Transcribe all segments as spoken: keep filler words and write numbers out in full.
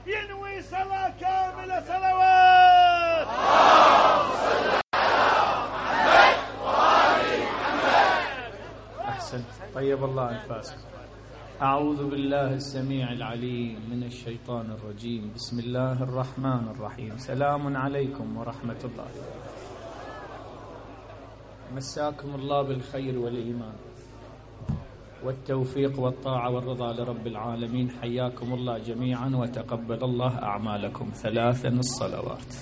ينوي صلاة كاملة صلوات. اللهم صل على محمد وآل محمد. أحسن، طيب الله أنفاسكم. أعوذ بالله السميع العليم من الشيطان الرجيم. بسم الله الرحمن الرحيم. سلام عليكم ورحمة الله. مساكم الله بالخير والإيمان والتوفيق والطاعة والرضا لرب العالمين. حياكم الله جميعا وتقبل الله أعمالكم. ثلاثا الصلوات.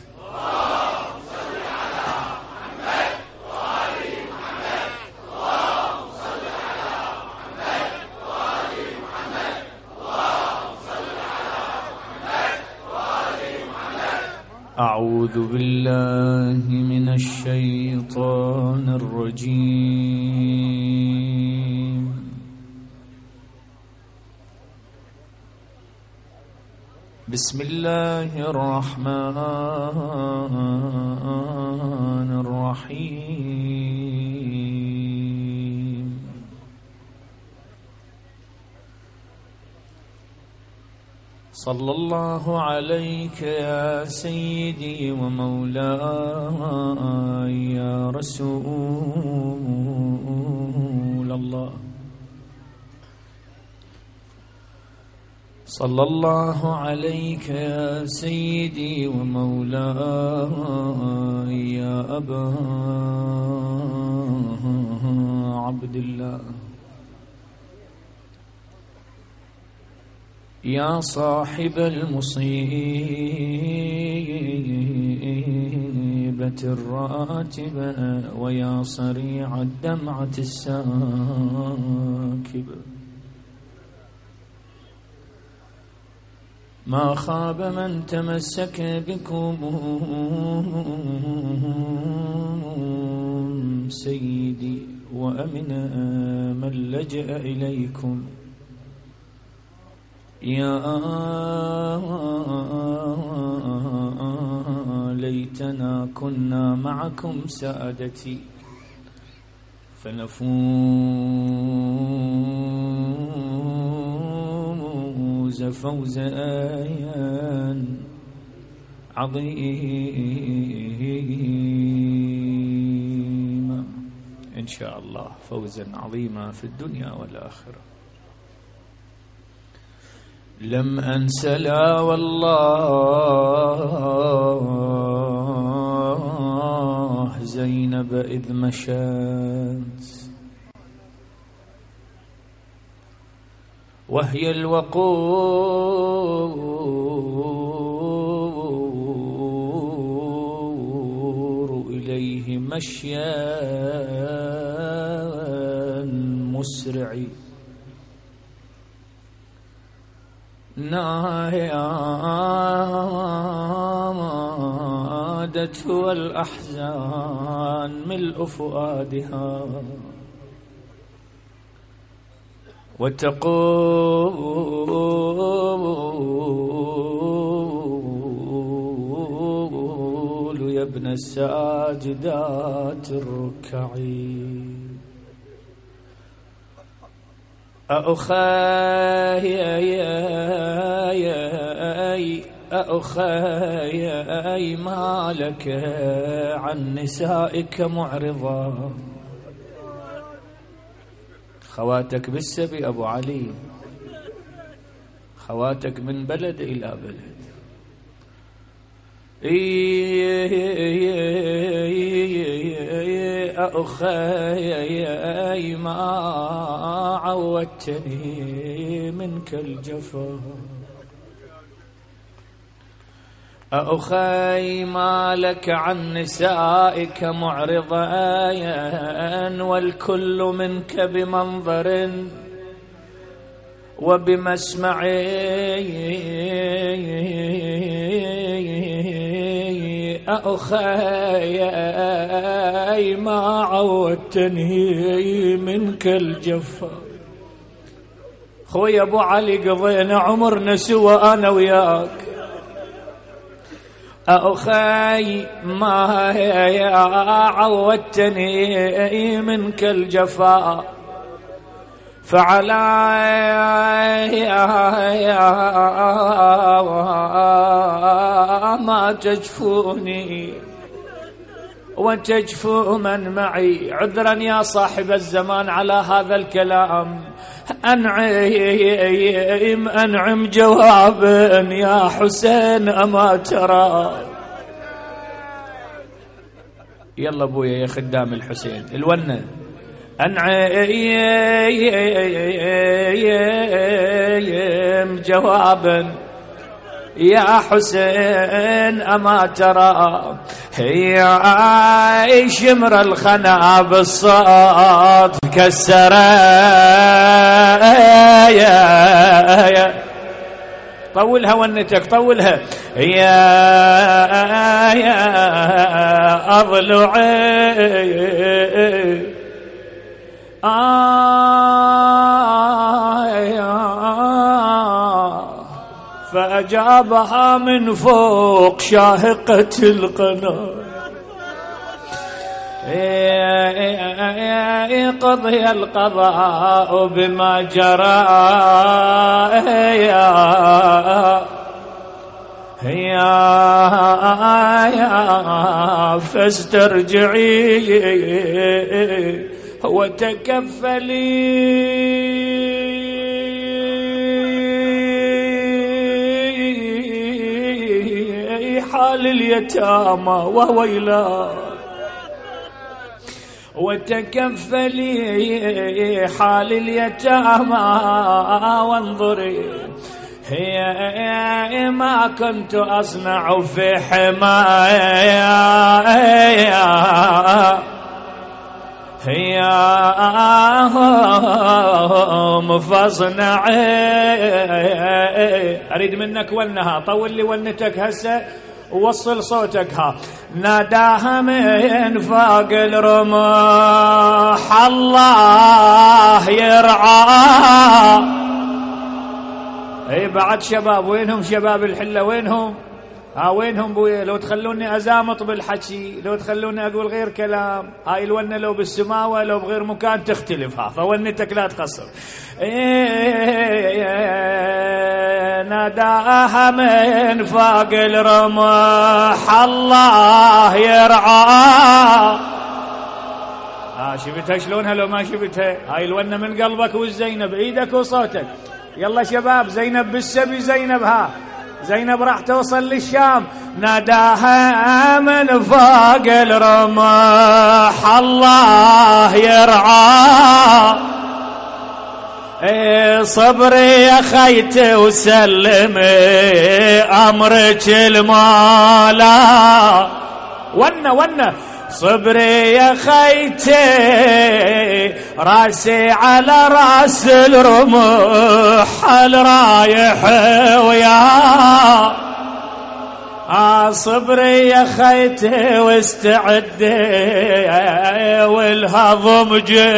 أعوذ بالله من الشيطان الرجيم. بسم الله الرحمن الرحيم. صلى الله عليك يا سيدي ومولاي يا رسول الله. صلى الله عليك يا سيدي ومولاي يا أبا عبد الله. يا صاحب المصيبة الراتبة ويا صريع الدمعة الساكبة، ما خاب من تمسك بكم سيدي وأمن من لجأ إليكم. يا ليتنا كنا معكم سادتي فنفوز فوزا عظيما إن شاء الله، فوزا عظيما في الدنيا والآخرة. لم أنس لا والله زينب إذ مشت وهي الوقور إليه مشيا مسرعي، نادته الأحزان ملء فؤادها وتقول يا ابن الساجدات الركعي أخاي أخاي ما لك عن نسائك معرضا. خواتك بالسبي أبو علي، خواتك من بلد إلى بلد. أخاي ما عودتني منك الجفا. أخاي ما لك عن نسائك معرضا والكل منك بمنظر وبمسمع. أخاي ما عودتني منك الجفا. خوي أبو علي قضينا عمرنا سوا أنا وياك. أخاي ما عودتني منك الجفا فعلى ما تجفوني وتجفو من معي. عذرا يا صاحب الزمان على هذا الكلام، أنعم أنعم جوابا يا حسين أما ترى. يلا ابويا يا خدام الحسين الونة. أنعم جوابا يا حسين أما ترى، هي شمر الخنا بالصوت كسر. طولها ونتك طولها. يا يا أضلعي فأجابها من فوق شاهقة القنا. قضي القضاء بما جرى يا يا فاسترجعي وتكفلي حال اليتامى وويلا، وتكفلي حال اليتامى وانظري هي ما كنت أصنع في حمايا هياهم فاصنعي. أريد منك ونها، طول لي ونتك هسه ووصل صوتك. ها ناداها من فوق الرمح الله يرعاه. اي بعد شباب، وينهم شباب الحلة وينهم؟ ها وينهم بويا؟ لو تخلوني أزامط بالحكي، لو تخلوني أقول غير كلام. هاي الونة لو بالسماوة لو بغير مكان تختلف، ها فونتك لا تقصر. إيه ناداها من فوق الرمح الله يرعاه. ها شفتها شلونها لو ما شفتها؟ هاي الونة من قلبك والزينب ايدك وصوتك. يلا شباب، زينب بالسبي، زينب ها زينب راح توصل للشام. ناداها من فوق الرمح الله يرعاه. اي صبري يا خيتي وسلمي امرك المولا. ونه ونه صبري يا خيتي راسي على راس الرمح الرايح ويا. آه صبري يا خيتي واستعدي والهضم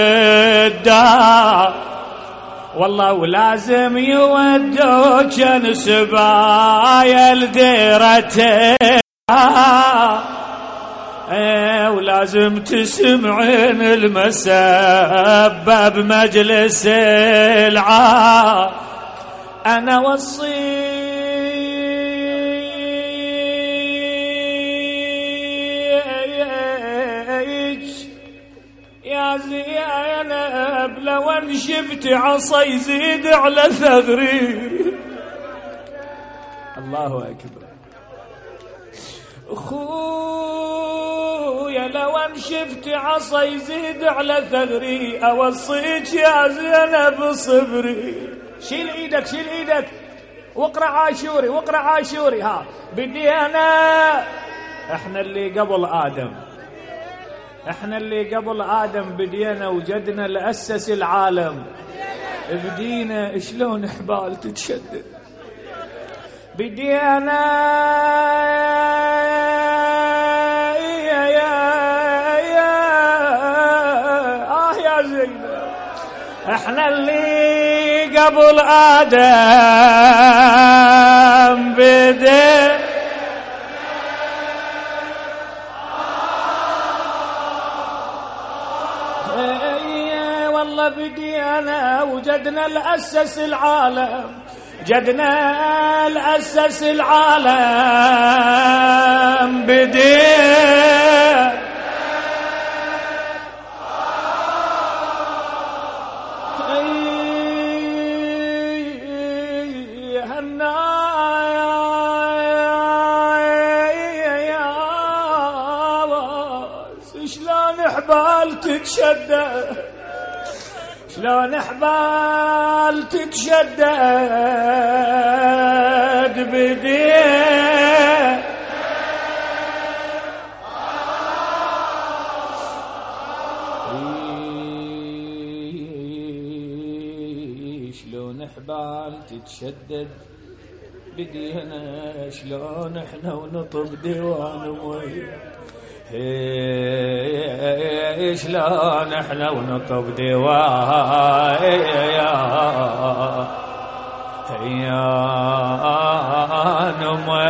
جدا والله، ولازم يودوك نسبايا لديرتي. ولازم تسمعين المسبة بمجلس العار. أنا وصيك يا زينب لو انشفت عصا يزيد على ثغري. الله أكبر. خويا لو انشفت عصا يزيد على ثغري، اوصيك يا زينب صبري. شيل ايدك شيل ايدك واقرا عاشوري واقرا عاشوري. ها بدينا احنا اللي قبل ادم، احنا اللي قبل ادم بدينا وجدنا اللي اسس العالم. بدينا شلون حبال تتشدد. بدينا يا يا يا آه يا زينب، احنا اللي قبل آدم بدينا والله بدينا وجدنا الأسس العالم، جدنا الأسس العالم بدينا تتشدد، شلون حبال تتشدد بديه شلون حبال تتشدد بدينا، شلون احنا ونطب ديوان ويا شلون احنا ونطب ديوان يا نمي.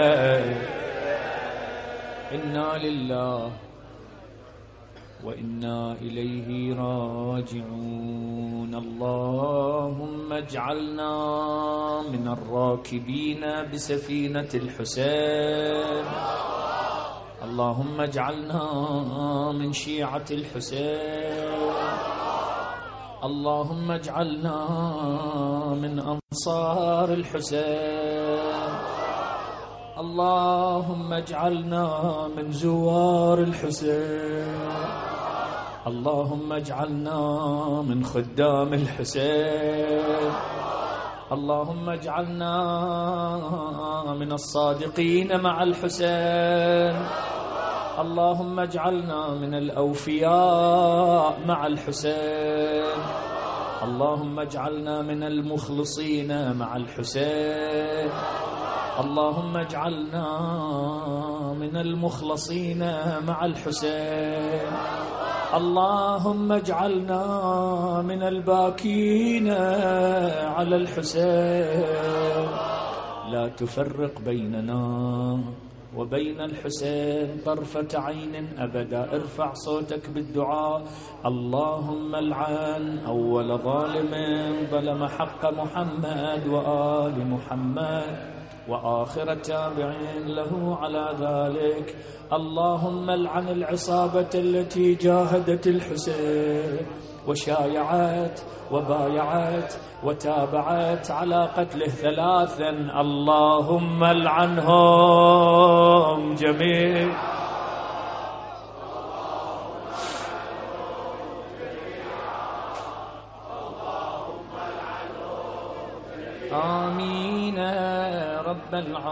إنا لله وإنا إليه راجعون. اللهم اجعلنا من الراكبين بسفينة الحسين، اللهم اجعلنا من شيعة الحسين، اللهم اجعلنا من أنصار الحسين، اللهم اجعلنا من زوار الحسين، اللهم اجعلنا من خدام الحسين، اللهم اجعلنا من الصادقين مع الحسين، اللهم اجعلنا من الأوفياء مع الحسين، اللهم اجعلنا من المخلصين مع الحسين، اللهم اجعلنا من المخلصين مع الحسين، اللهم اجعلنا من الباكين على الحسين. لا تفرق بيننا وبين الحسين طرفة عين أبدا. ارفع صوتك بالدعاء. اللهم العن أول ظالم ظلم حق محمد وآل محمد وآخر تابع له على ذلك. اللهم العن العصابة التي جاهدت الحسين وشايعت وبايعت وتابعت على قتله ثلاثا، اللهم العنهم جميعا. آمين رب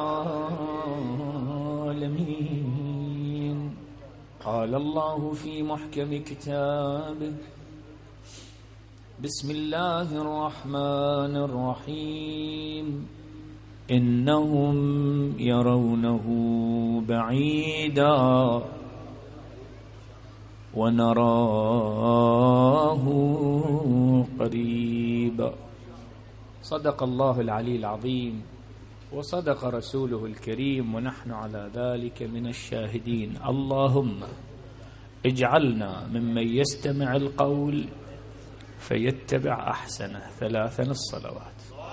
العالمين. قال الله في محكم كتابه: بسم الله الرحمن الرحيم. إنهم يرونه بعيدا ونراه قريبا. صدق الله العلي العظيم وصدق رسوله الكريم ونحن على ذلك من الشاهدين. اللهم اجعلنا ممن يستمع القول فيتبع أحسنه. ثلاثا الصلوات.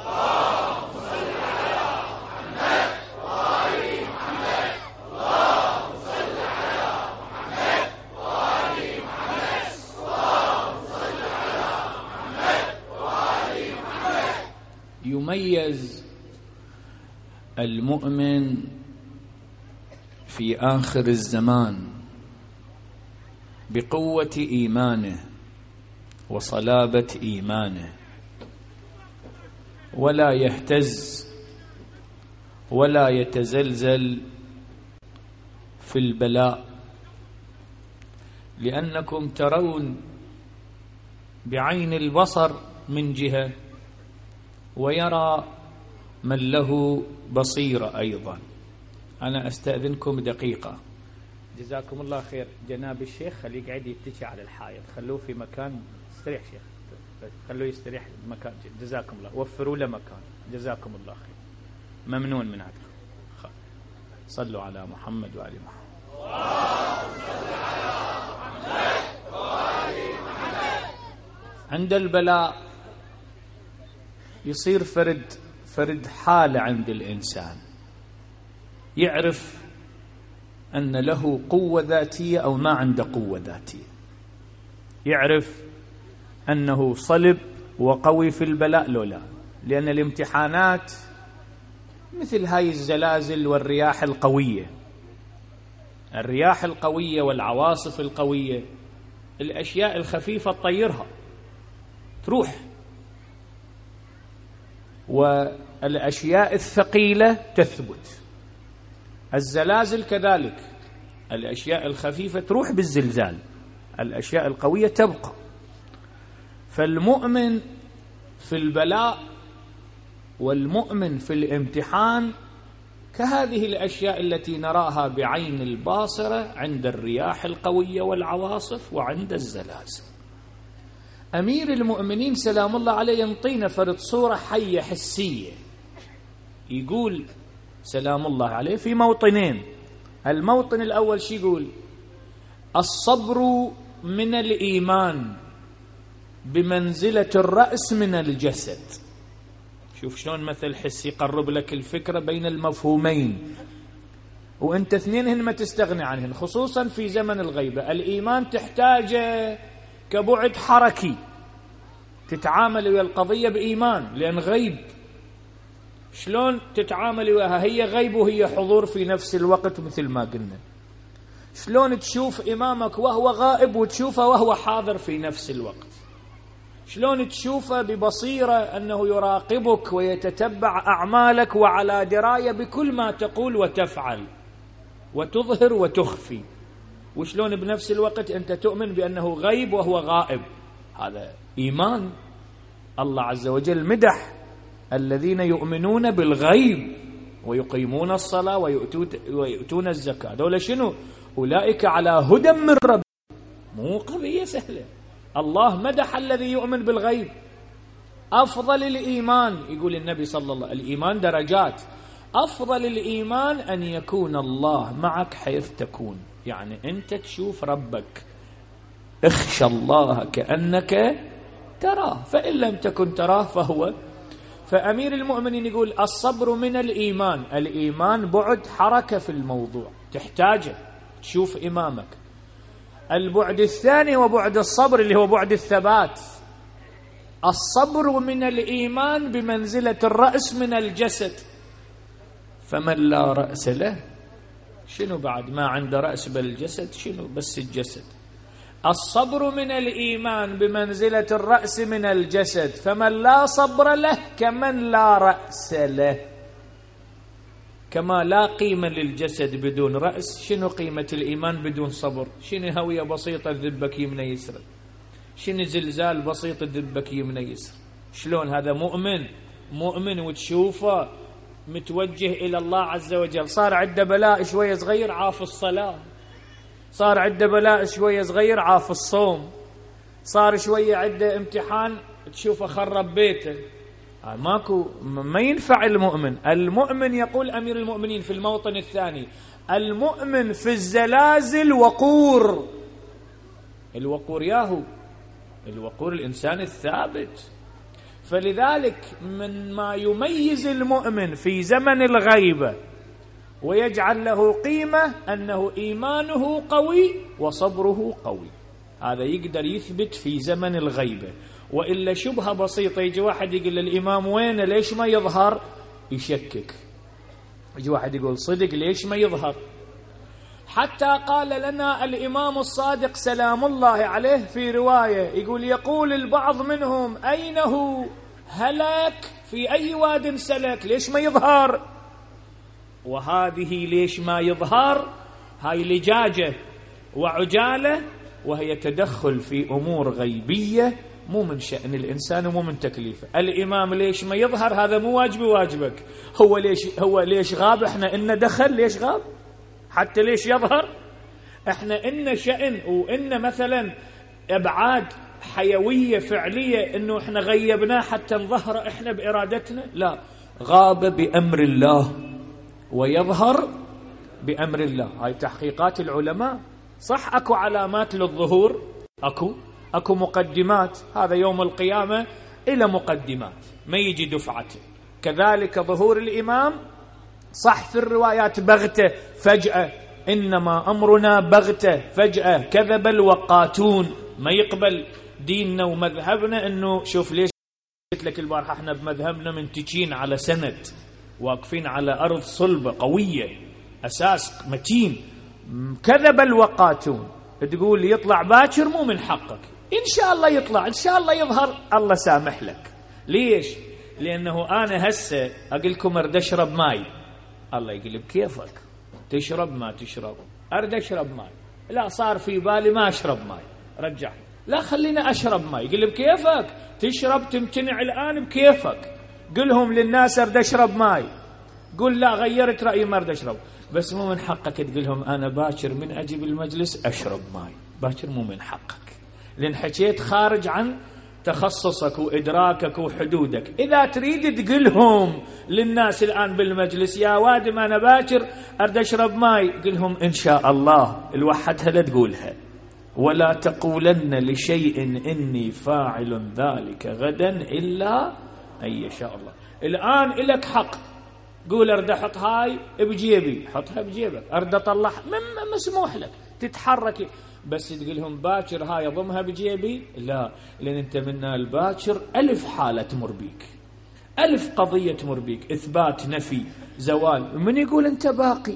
يميز المؤمن في آخر الزمان بقوة إيمانه وصلابة إيمانه، ولا يهتز ولا يتزلزل في البلاء، لأنكم ترون بعين البصر من جهة ويرى من له بصيرة أيضا. أنا أستأذنكم دقيقة، جزاكم الله خير. جناب الشيخ خليه يقعد يتكي على الحائط، خلوه في مكان استريح شيخ، خلوه يستريح مكان. جزاكم الله، وفروا له مكان. جزاكم الله خير، ممنون من هذا. صلوا على محمد وآل محمد. عند البلاء يصير فرد فرد حالة عند الإنسان، يعرف أن له قوة ذاتية أو ما عنده قوة ذاتية، يعرف أنه صلب وقوي في البلاء لو لا، لأن الامتحانات مثل هاي الزلازل والرياح القوية، الرياح القوية والعواصف القوية، الأشياء الخفيفة تطيرها تروح، والأشياء الثقيلة تثبت. الزلازل كذلك، الأشياء الخفيفة تروح بالزلزال، الأشياء القوية تبقى. فالمؤمن في البلاء والمؤمن في الامتحان كهذه الأشياء التي نراها بعين الباصرة عند الرياح القوية والعواصف وعند الزلازل. أمير المؤمنين سلام الله عليه ينطينا فرد صورة حية حسية، يقول سلام الله عليه في موطنين. الموطن الأول شي يقول؟ الصبر من الإيمان بمنزلة الرأس من الجسد. شوف شلون مثل حسي يقرب لك الفكرة بين المفهومين، وانت اثنينهن ما تستغني عنهن، خصوصا في زمن الغيبة. الإيمان تحتاج كبعد حركي، تتعامل ويا القضية بإيمان لأن غيب. شلون تتعامل وياها؟ هي غيب وهي حضور في نفس الوقت، مثل ما قلنا. شلون تشوف إمامك وهو غائب وتشوفه وهو حاضر في نفس الوقت؟ شلون تشوفه ببصيرة أنه يراقبك ويتتبع أعمالك وعلى دراية بكل ما تقول وتفعل وتظهر وتخفي؟ وشلون بنفس الوقت أنت تؤمن بأنه غيب وهو غائب؟ هذا إيمان. الله عز وجل مدح الذين يؤمنون بالغيب ويقيمون الصلاة ويؤتون الزكاة. دول شنو؟ أولئك على هدى من رب. مو قضية سهلة. الله مدح الذي يؤمن بالغيب. أفضل الإيمان، يقول النبي صلى الله عليه وسلم، الإيمان درجات، أفضل الإيمان أن يكون الله معك حيث تكون، يعني أنت تشوف ربك، اخشى الله كأنك تراه، فإن لم تكن تراه فهو. فأمير المؤمنين يقول الصبر من الإيمان، الإيمان بعد حركة في الموضوع تحتاجه، تشوف إمامك. البعد الثاني وبعد الصبر اللي هو بعد الثبات. الصبر من الإيمان بمنزلة الرأس من الجسد، فمن لا رأس له شنو بعد؟ ما عنده رأس بالجسد شنو؟ بس الجسد. الصبر من الإيمان بمنزلة الرأس من الجسد، فمن لا صبر له كمن لا رأس له. كما لا قيمة للجسد بدون رأس، شنو قيمة الإيمان بدون صبر؟ شنو هوية بسيطة ذبك يمنى يسرى؟ شنو زلزال بسيط ذبك يمنى يسرى؟ شلون هذا مؤمن؟ مؤمن وتشوفه متوجه إلى الله عز وجل. صار عنده بلاء شوية صغير عاف الصلاة، صار عنده بلاء شوية صغير عاف الصوم، صار شوية عنده امتحان تشوفه خرب بيته. ماكو، ما ينفع المؤمن. المؤمن يقول أمير المؤمنين في الموطن الثاني، المؤمن في الزلازل وقور. الوقور ياهو، الوقور الإنسان الثابت. فلذلك من ما يميز المؤمن في زمن الغيبة ويجعل له قيمة أنه إيمانه قوي وصبره قوي. هذا يقدر يثبت في زمن الغيبة. وإلا شبهة بسيطة، يجي واحد يقول الإمام وين، ليش ما يظهر؟ يشكك. يجي واحد يقول صدق، ليش ما يظهر؟ حتى قال لنا الإمام الصادق سلام الله عليه في رواية، يقول يقول البعض منهم أين هو؟ هلك في أي واد سلك، ليش ما يظهر؟ وهذه ليش ما يظهر هاي لجاجة وعجالة، وهي تدخل في أمور غيبية مو من شأن الإنسان ومو من تكليفه. الإمام ليش ما يظهر؟ هذا مو واجب واجبك. هو ليش هو ليش غاب؟ احنا إن دخل ليش غاب؟ حتى ليش يظهر؟ احنا إن شأن وإن مثلا أبعاد حيوية فعلية إنه احنا غيبناه حتى نظهر احنا بإرادتنا؟ لا، غاب بأمر الله ويظهر بأمر الله. هاي تحقيقات العلماء. صح أكو علامات للظهور، أكو أكو مقدمات، هذا يوم القيامة إلى مقدمات ما يجي دفعته. كذلك ظهور الإمام صح في الروايات بغتة فجأة، إنما أمرنا بغتة فجأة، كذب الوقاتون. ما يقبل ديننا ومذهبنا أنه شوف ليش قلت لك البارحة احنا بمذهبنا منتجين على سند، واقفين على أرض صلبة قوية أساس متين. كذب الوقاتون، تقول يطلع باكر مو من حقك، إن شاء الله يطلع إن شاء الله يظهر، الله سامح لك. ليش؟ لأنه أنا هسه أقولكم أرد أشرب ماي، الله يقول بكيفك تشرب ما تشرب، أرد أشرب ماي، لا صار في بالي ما أشرب ماي، رجع لا خلينا أشرب ماي، يقول بكيفك تشرب تمتنع الآن بكيفك. قلهم للناس أرد أشرب ماي، قل لا غيرت رأيي ما أرد أشرب، بس مو من حقك تقولهم أنا باكر من أجي بالمجلس أشرب ماي، باكر مو من حقك، لأن حكيت خارج عن تخصصك وإدراكك وحدودك. إذا تريد تقولهم للناس الآن بالمجلس يا وادم أنا باكر أرد أشرب ماي، قلهم إن شاء الله الوحدها لا تقولها، ولا تقولن لشيء إني فاعل ذلك غدا إلا أن يشاء الله. الآن إلك حق، قول أرد أحط هاي بجيبي، حطها بجيبك، أرد أطلع مسموح لك تتحرك، بس تقولهم باكر هاي ضمها بجيبي، لا، لأن أنت منا الباكر ألف حالة تمر بيك، ألف قضية تمر بيك، إثبات نفي زوال. من يقول أنت باقي؟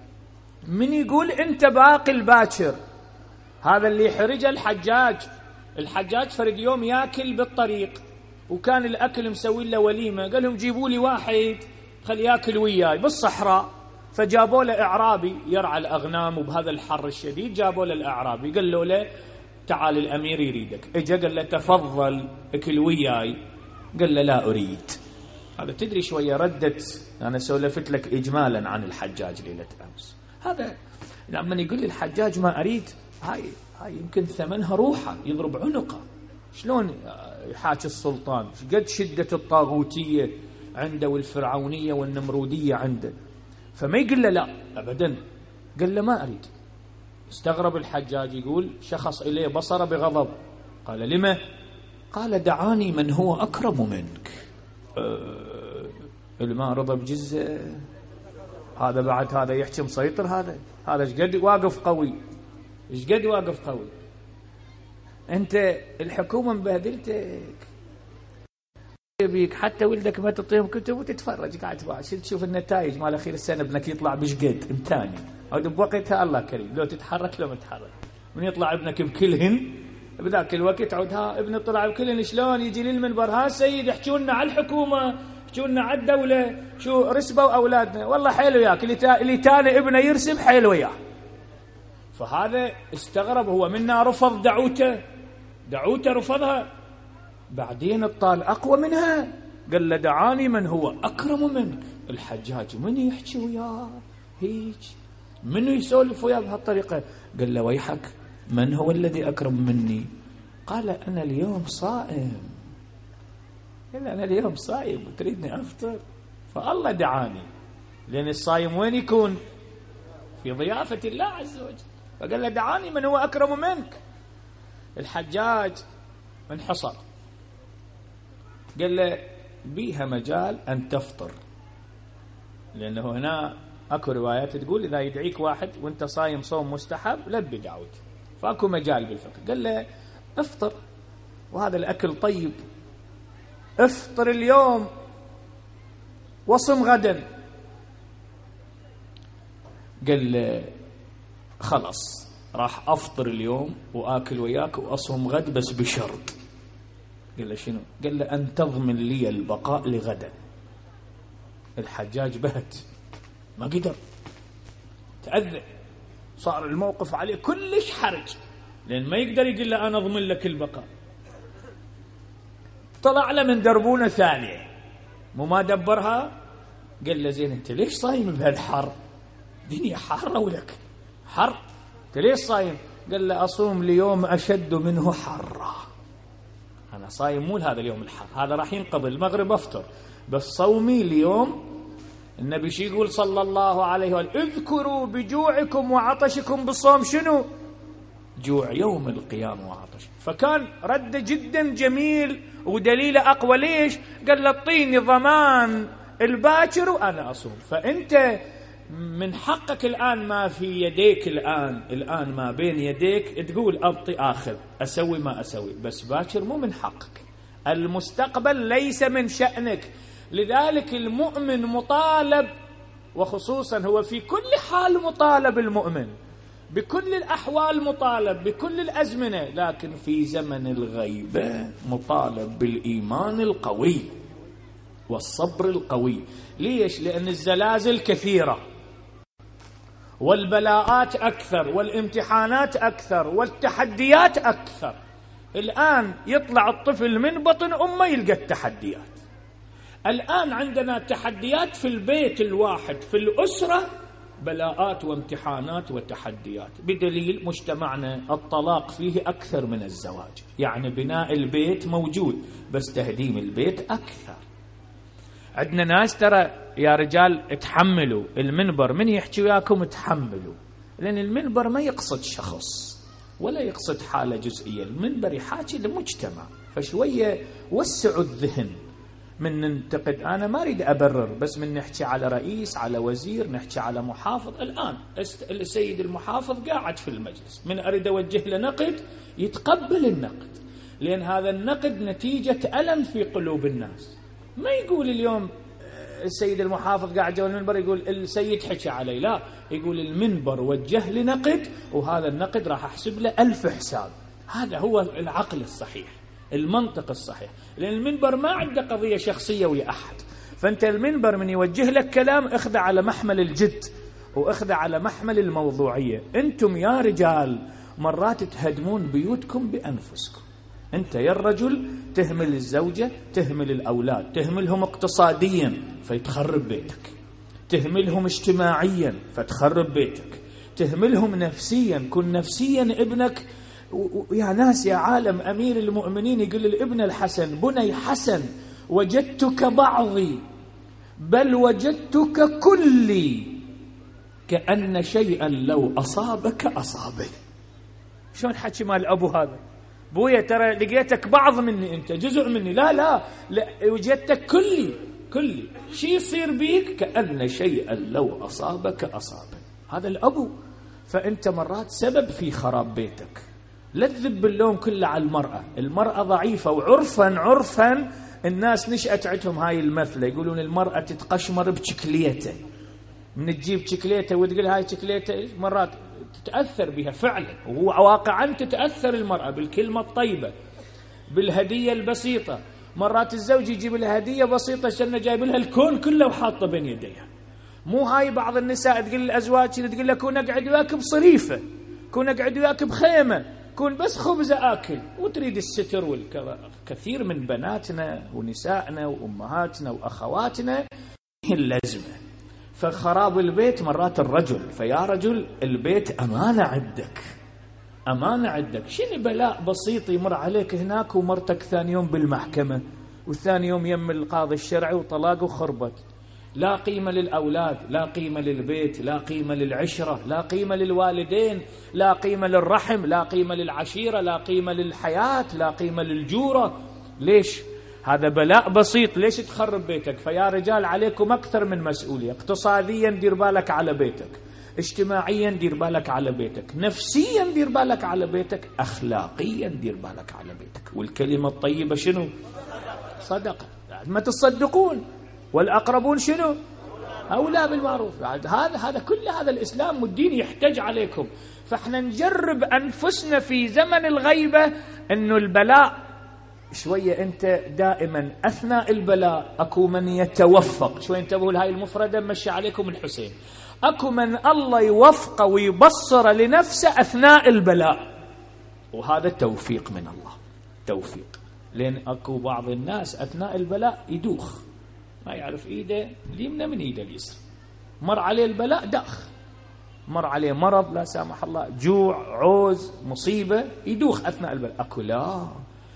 من يقول أنت باقي الباكر؟ هذا اللي حرج الحجاج. الحجاج فرد يوم ياكل بالطريق، وكان الأكل مسوي له وليمة، قال لهم جيبوا لي واحد خل ياكل وياي بالصحراء، فجابوا له إعرابي يرعى الأغنام، وبهذا الحر الشديد جابوا له الإعرابي، قالوا له تعال الأمير يريدك، اجا قال له تفضل اكل وياي، قال له لا أريد. هذا تدري شوية ردت، أنا سولفت لك إجمالا عن الحجاج ليلة أمس. هذا لما يقول لي الحجاج ما أريد، هاي هاي يمكن ثمنها روحه، يضرب عنقه. شلون يحاكي السلطان؟ قد شدة الطاغوتية عنده والفرعونية والنمرودية عنده، فما يقول له لا أبدا، قال له ما أريد. استغرب الحجاج، يقول شخص إليه بصر بغضب، قال لما؟ قال دعاني من هو أكرم منك. أه اللي رضى بجزء هذا بعد هذا يحكي مسيطر، هذا هذا ايش قد واقف قوي، ايش قد واقف قوي. انت الحكومة مبهدلتك بيك، حتى ولدك ما تعطيهم كتب وتتفرج قاعد تشوف النتائج مال اخير السنه ابنك يطلع بشقد امتاني، او بوقتها الله كريم لو تتحرك لو ما تتحرك. من يطلع ابنك بكلهن بذاك الوقت عود ها ابني طلع بكلهن، شلون يجي للمنبر ها سيد يحكوا لنا على الحكومه، يحكوا لنا على الدوله، شو رسبوا اولادنا، والله حيل وياك اللي تا... اللي تاني ابنه يرسب حيل وياه. فهذا استغرب، هو منا رفض دعوته، دعوته رفضها، بعدين الطال أقوى منها، قال له دعاني من هو أكرم منك. الحجاج من يحكي وياه هيك، من يسولف وياه بهالطريقة؟ قال له ويحك، من هو الذي أكرم مني؟ قال أنا اليوم صائم. قال أنا اليوم صائم وتريدني أفطر؟ فالله دعاني، لأن الصائم وين يكون؟ في ضيافة الله عز وجل. فقال له دعاني من هو أكرم منك. الحجاج انحصر، قال له بيها مجال أن تفطر، لأنه هنا أكو روايات تقول إذا يدعيك واحد وانت صايم صوم مستحب لبي دعوته، فأكو مجال بالفطر. قال له افطر، وهذا الأكل طيب، افطر اليوم وصم غدا. قال له خلاص راح أفطر اليوم وآكل وياك وأصوم غد، بس بشرط. قال له شنو؟ قال له أن تضمن لي البقاء لغدا. الحجاج بهت، ما قدر، تأذى، صار الموقف عليه كلش حرج، لأن ما يقدر يقول له أنا أضمن لك البقاء. طلع له من دربونة ثانية، مو ما دبرها، قال له زين أنت ليش صايم بهالحر؟ دنيا حارة ولك حر، أنت ليش صايم؟ قال له أصوم ليوم أشد منه حرة، أنا صايم مو هذا اليوم الحر، هذا راح ينقضي المغرب أفطر، بس صومي اليوم. النبي شي يقول صلى الله عليه وسلم اذكروا بجوعكم وعطشكم بالصوم شنو؟ جوع يوم القيامة وعطش. فكان رد جدا جميل ودليل أقوى. ليش؟ قال له اعطيني ضمان الباكر وأنا أصوم. فأنت من حقك الآن ما في يديك، الآن الآن ما بين يديك تقول أبطي آخذ أسوي ما أسوي، بس باكر مو من حقك. المستقبل ليس من شأنك. لذلك المؤمن مطالب، وخصوصا هو في كل حال مطالب، المؤمن بكل الأحوال مطالب بكل الأزمنة، لكن في زمن الغيبة مطالب بالإيمان القوي والصبر القوي. ليش؟ لأن الزلازل كثيرة والبلاءات أكثر والامتحانات أكثر والتحديات أكثر. الآن يطلع الطفل من بطن أمه يلقى التحديات. الآن عندنا تحديات في البيت الواحد، في الأسرة بلاءات وامتحانات وتحديات، بدليل مجتمعنا الطلاق فيه أكثر من الزواج. يعني بناء البيت موجود بس تهديم البيت أكثر. عندنا ناس ترى يا رجال اتحملوا المنبر من يحكي وياكم، اتحملوا، لأن المنبر ما يقصد شخص ولا يقصد حالة جزئية، المنبر يحاكي للمجتمع. فشوية وسعوا الذهن من ننتقد. أنا ما أريد أبرر، بس من نحكي على رئيس، على وزير، نحكي على محافظ. الآن السيد المحافظ قاعد في المجلس، من أريد أوجه له نقد يتقبل النقد، لأن هذا النقد نتيجة ألم في قلوب الناس. ما يقول اليوم السيد المحافظ قاعد جوا المنبر يقول السيد حكى علي، لا، يقول المنبر وجه لي نقد وهذا النقد راح أحسب له ألف حساب. هذا هو العقل الصحيح، المنطق الصحيح، لأن المنبر ما عنده قضية شخصية ويا أحد. فأنت المنبر من يوجه لك كلام اخذ على محمل الجد واخذ على محمل الموضوعية. أنتم يا رجال مرات تهدمون بيوتكم بأنفسكم. أنت يا الرجل تهمل الزوجة، تهمل الأولاد، تهملهم اقتصاديا فيتخرب بيتك، تهملهم اجتماعيا فتخرب بيتك، تهملهم نفسيا. كن نفسيا ابنك. يا ناس يا عالم، أمير المؤمنين يقول للابن الحسن: بني حسن وجدتك بعضي بل وجدتك كلي، كأن شيئا لو أصابك أصابه. شلون حكي مال أبو هذا؟ بويا ترى لقيتك بعض مني، أنت جزء مني. لا لا, لا وجدتك كلي كلي. شي يصير بيك كأن شيئا لو أصابك أصابه. هذا الأبو. فأنت مرات سبب في خراب بيتك. لا تذب اللوم كله على المرأة. المرأة ضعيفة، وعرفا عرفا الناس نشأت عندهم هاي المثلة، يقولون المرأة تتقشمر بشكليته. من تجيب شكليته وتقول هاي شكليته، مرات تتأثر بها فعلا، وهو واقعا تتأثر المرأة بالكلمة الطيبة، بالهدية البسيطة. مرات الزوج يجيب لها هدية بسيطة شنة جايب لها الكون كله وحاطه بين يديها. مو هاي بعض النساء تقول للأزواج تقول لك كون أقعد وياك بصريفة، كون أقعد وياك بخيمة، كون بس خبزة آكل، وتريد الستر والكذا. كثير من بناتنا ونسائنا وأمهاتنا وأخواتنا اللازمة. فخراب البيت مرات الرجل. فيا رجل البيت أمانة عندك، أمانة عندك. شنو بلاء بسيط يمر عليك هناك ومرتك ثاني يوم بالمحكمة، والثاني يوم يم القاضي الشرعي وطلاق وخربت. لا قيمة للأولاد، لا قيمة للبيت، لا قيمة للعشرة، لا قيمة للوالدين، لا قيمة للرحم، لا قيمة للعشيرة، لا قيمة للحياة، لا قيمة للجورة. ليش؟ هذا بلاء بسيط. ليش تخرب بيتك؟ فيا رجال عليكم أكثر من مسؤولية. اقتصاديا دير بالك على بيتك، اجتماعيا دير بالك على بيتك، نفسيا دير بالك على بيتك، أخلاقيا دير بالك على بيتك. والكلمة الطيبة شنو؟ صدقة. ما تصدقون والأقربون شنو؟ أولى بالمعروف. هذا هذا كل هذا الإسلام والدين يحتاج عليكم. فإحنا نجرب أنفسنا في زمن الغيبة إنه البلاء شوية. أنت دائما أثناء البلاء أكو من يتوفق. شوية انتبهوا لهاي المفردة مشي عليكم الحسين. أكو من الله يوفق ويبصر لنفسه أثناء البلاء، وهذا توفيق من الله. توفيق. لأن أكو بعض الناس أثناء البلاء يدوخ، ما يعرف إيده اليمنى من إيده اليسرى. مر عليه البلاء داخ، مر عليه مرض لا سامح الله، جوع، عوز، مصيبة، يدوخ أثناء البلاء. أكو لا،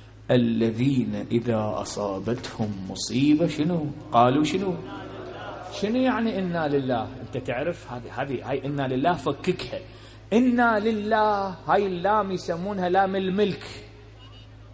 الذين إذا أصابتهم مصيبة شنو؟ قالوا شنو؟ شنو يعني إنا لله؟ أنت تعرف هذه هذه هاي إنا لله فككها. إنا لله هاي اللام يسمونها لام الملك.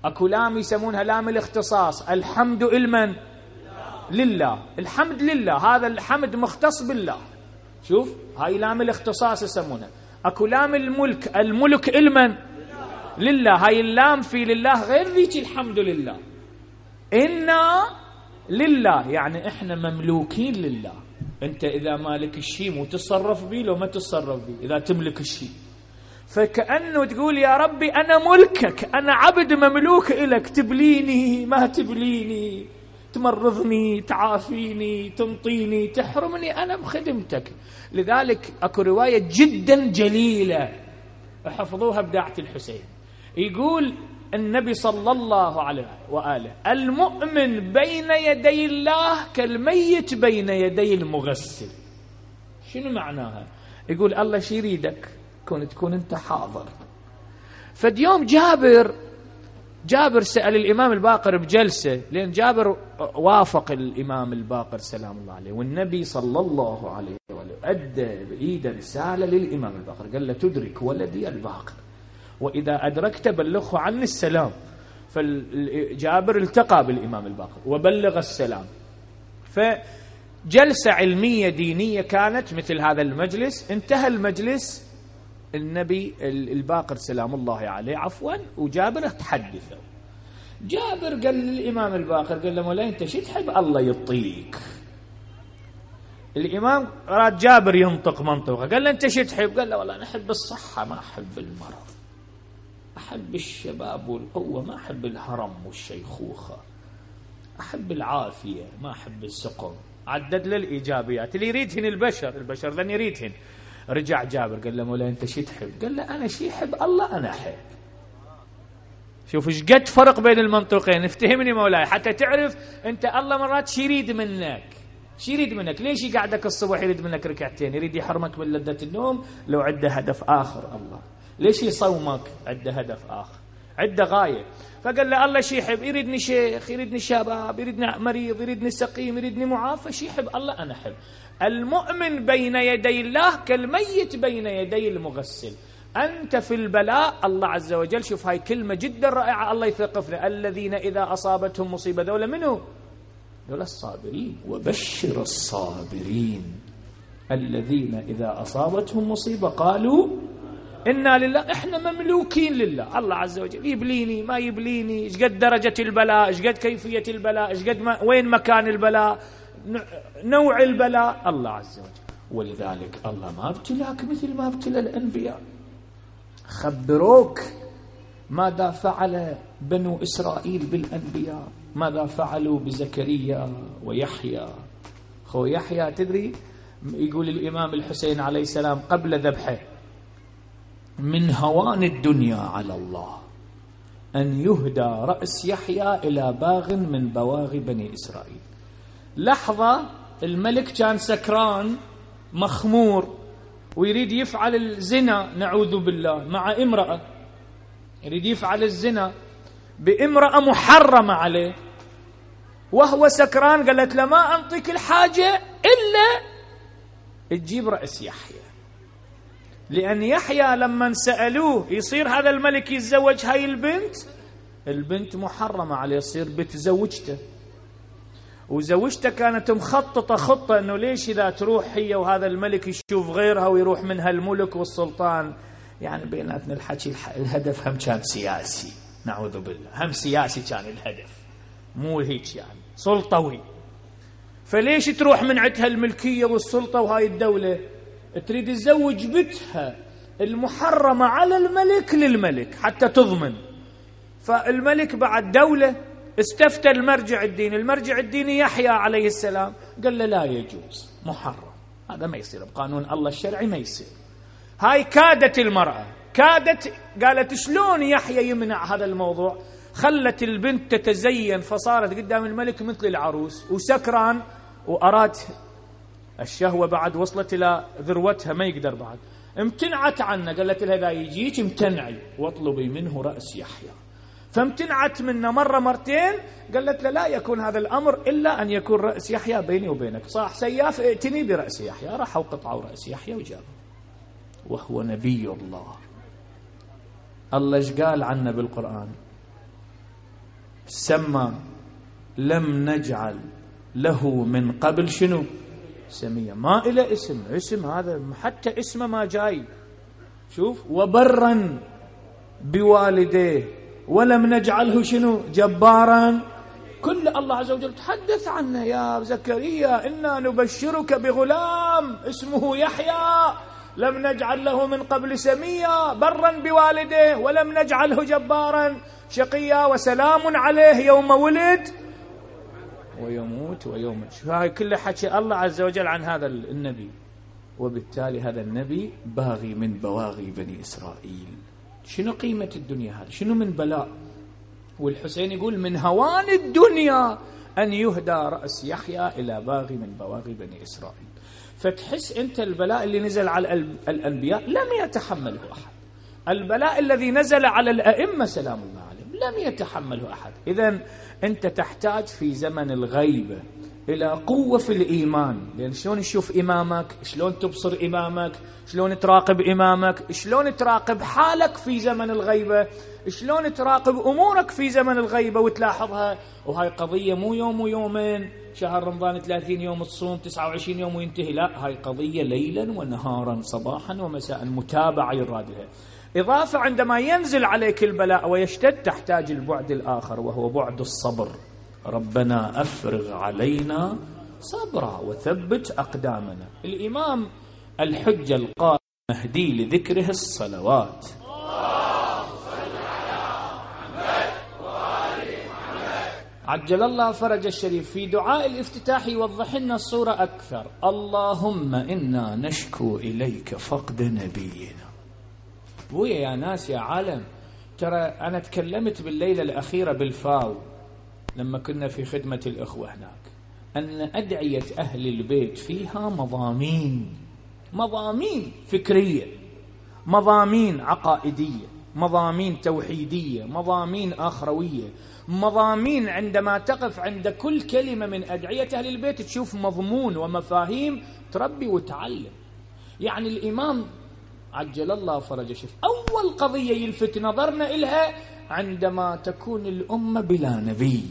أكو لام يسمونها لام الاختصاص، الحمد لمن؟ لله، الحمد لله، هذا الحمد مختص بالله. شوف هاي لام الاختصاص يسمونها. أكو لام الملك، الملك لمن؟ لله، هاي اللام في لله غير ذيك الحمد لله. إنا لله يعني إحنا مملوكين لله. أنت إذا مالك الشيء مو تتصرف به، لو ما تتصرف به إذا تملك الشيء، فكأنه تقول يا ربي أنا ملكك، أنا عبد مملوك إلك، تبليني ما تبليني، تمرضني تعافيني تنطيني تحرمني، أنا بخدمتك. لذلك أكو رواية جدا جليلة احفظوها بداعة الحسين، يقول النبي صلى الله عليه وآله: المؤمن بين يدي الله كالميت بين يدي المغسل. شنو معناها؟ يقول الله شي يريدك كون تكون انت حاضر. فديوم جابر جابر سأل الإمام الباقر بجلسة، لأن جابر وافق الإمام الباقر سلام الله عليه، والنبي صلى الله عليه وآله أدى بإيد رسالة للإمام الباقر، قال له: تدرك ولدي الباقر، وإذا أدركت بلغه عني السلام. فجابر التقى بالإمام الباقر وبلغ السلام. فجلسة علمية دينية كانت مثل هذا المجلس. انتهى المجلس، النبي الباقر سلام الله عليه عفوا وجابر تحدثوا. جابر قال للإمام الباقر، قال له: مولاي أنت شو تحب الله يعطيك؟ الإمام راد جابر ينطق منطقة، قال له: أنت شو تحب؟ قال له: والله أنا أحب الصحة ما أحب المرض، أحب الشباب والقوة ما أحب الهرم والشيخوخة، أحب العافية ما أحب السقم. عدد للإيجابيات اللي يريدهن البشر، البشر ذن يريدهن. رجع جابر قال له: مولاي أنت شو تحب؟ قال له: أنا شي أحب الله أنا أحب. شوف ايش قد فرق بين المنطقين. افتهمني مولاي حتى تعرف أنت الله مرات شي يريد منك، شي يريد منك. ليش يقعدك الصبح يريد منك ركعتين؟ يريد يحرمك من لذة النوم لو عنده هدف آخر. الله ليش يصومك؟ عنده هدف آخر، عنده غاية. فقال له الله شي يحب، يريدني شيخ، يريدني شباب، يريدني مريض، يريدني سقيم، يريدني معافى، شي يحب الله أنا أحب. المؤمن بين يدي الله كالميت بين يدي المغسل. أنت في البلاء الله عز وجل، شوف هاي كلمة جدا رائعة الله يثقفنا: الذين إذا أصابتهم مصيبة، ذولا منه؟ ذولا الصابرين. وبشر الصابرين الذين إذا أصابتهم مصيبة قالوا إنا لله، إحنا مملوكين لله. الله عز وجل يبليني ما يبليني، إيش قد درجة البلاء، إيش قد كيفية البلاء، إيش قد ما وين مكان البلاء، نوع البلاء، الله عز وجل. ولذلك الله ما ابتلاك مثل ما ابتلى الأنبياء. خبروك ماذا فعل بنو إسرائيل بالأنبياء، ماذا فعلوا بزكريا ويحيى. خو يحيى تدري، يقول الإمام الحسين عليه السلام قبل ذبحه: من هوان الدنيا على الله أن يهدى رأس يحيى إلى باغ من بواغي بني إسرائيل. لحظة الملك كان سكران مخمور ويريد يفعل الزنا نعوذ بالله مع امرأة، يريد يفعل الزنا بامرأة محرمة عليه وهو سكران. قالت له: ما أنطيك الحاجة إلا تجيب رأس يحيى. لأن يحيى لما سألوه يصير هذا الملك يتزوج هاي البنت، البنت محرمة عليه، يصير بنت زوجته، وزوجته كانت مخططة خطة أنه ليش إذا تروح هي وهذا الملك يشوف غيرها ويروح منها الملك والسلطان. يعني بيناتنا الحكي الهدف هم كان سياسي نعوذ بالله، هم سياسي كان الهدف، مو هيك يعني سلطوي. فليش تروح من عندها الملكية والسلطة وهاي الدولة؟ تريد تزوج بنتها المحرمة على الملك للملك حتى تضمن. فالملك بعد دولة استفتى المرجع الديني، المرجع الديني يحيى عليه السلام قال له: لا يجوز، محرم، هذا ما يصير بقانون الله الشرعي، ما يصير. هاي كادت المرأة، كادت، قالت شلون يحيى يمنع هذا الموضوع؟ خلت البنت تتزين فصارت قدام الملك مثل العروس، وسكران وأراد الشهوة بعد وصلت إلى ذروتها ما يقدر بعد، امتنعت عنه. قالت لها: إذا يجيك امتنعي واطلبي منه رأس يحيى. فامتنعت منه مرة مرتين. قالت له: لا يكون هذا الأمر إلا أن يكون رأس يحيى بيني وبينك. صاح سياف ائتني برأس يحيى. راحوا قطعوا رأس يحيى وجابوا، وهو نبي الله. الله ايش قال عنه بالقرآن؟ سمى لم نجعل له من قبل شنو سمية، ما إلى اسم، اسم هذا حتى اسمه ما جاي. شوف، وبرا بوالديه ولم نجعله شنو جبارا. كل الله عز وجل تحدث عنه، يا زكريا إنا نبشرك بغلام اسمه يحيى لم نجعل له من قبل سميا برا بوالديه ولم نجعله جبارا شقيا وسلام عليه يوم ولد ويموت ويوم. هاي كل حكي الله عز وجل عن هذا النبي، وبالتالي هذا النبي باغي من بواغي بني إسرائيل. شنو قيمة الدنيا هذه؟ شنو من بلاء؟ والحسين يقول من هوان الدنيا أن يهدى رأس يحيى إلى باغي من بواغي بني إسرائيل. فتحس أنت البلاء اللي نزل على الأنبياء لم يتحمله أحد، البلاء الذي نزل على الأئمة سلام الله عليهم لم يتحمله أحد. إذن أنت تحتاج في زمن الغيبة إلى قوة في الإيمان، لأن شلون تشوف إمامك، شلون تبصر إمامك، شلون تراقب إمامك، شلون تراقب حالك في زمن الغيبة، شلون تراقب أمورك في زمن الغيبة وتلاحظها. وهاي قضية مو يوم ويومين، شهر رمضان ثلاثين يوم تصوم تسعة وعشرين يوم وينتهي، لا، هاي قضية ليلا ونهارا صباحا ومساء متابعة يراد لها. إضافة عندما ينزل عليك البلاء ويشتد تحتاج البعد الآخر وهو بعد الصبر. ربنا أفرغ علينا صبرا وثبت أقدامنا. الإمام الحجة القائم مهدي لذكره الصلوات. عجل الله فرج الشريف في دعاء الافتتاح يوضح لنا الصورة أكثر. اللهم إنا نشكو إليك فقد نبينا. بويا يا ناس يا عالم، ترى أنا تكلمت بالليلة الأخيرة بالفاو لما كنا في خدمة الأخوة هناك أن أدعية أهل البيت فيها مضامين، مضامين فكرية، مضامين عقائدية، مضامين توحيدية، مضامين آخروية، مضامين عندما تقف عند كل كلمة من أدعية أهل البيت تشوف مضمون ومفاهيم تربي وتعلم. يعني الإمام عجل الله فرج الشريف أول قضية يلفت نظرنا إلها عندما تكون الأمة بلا نبي،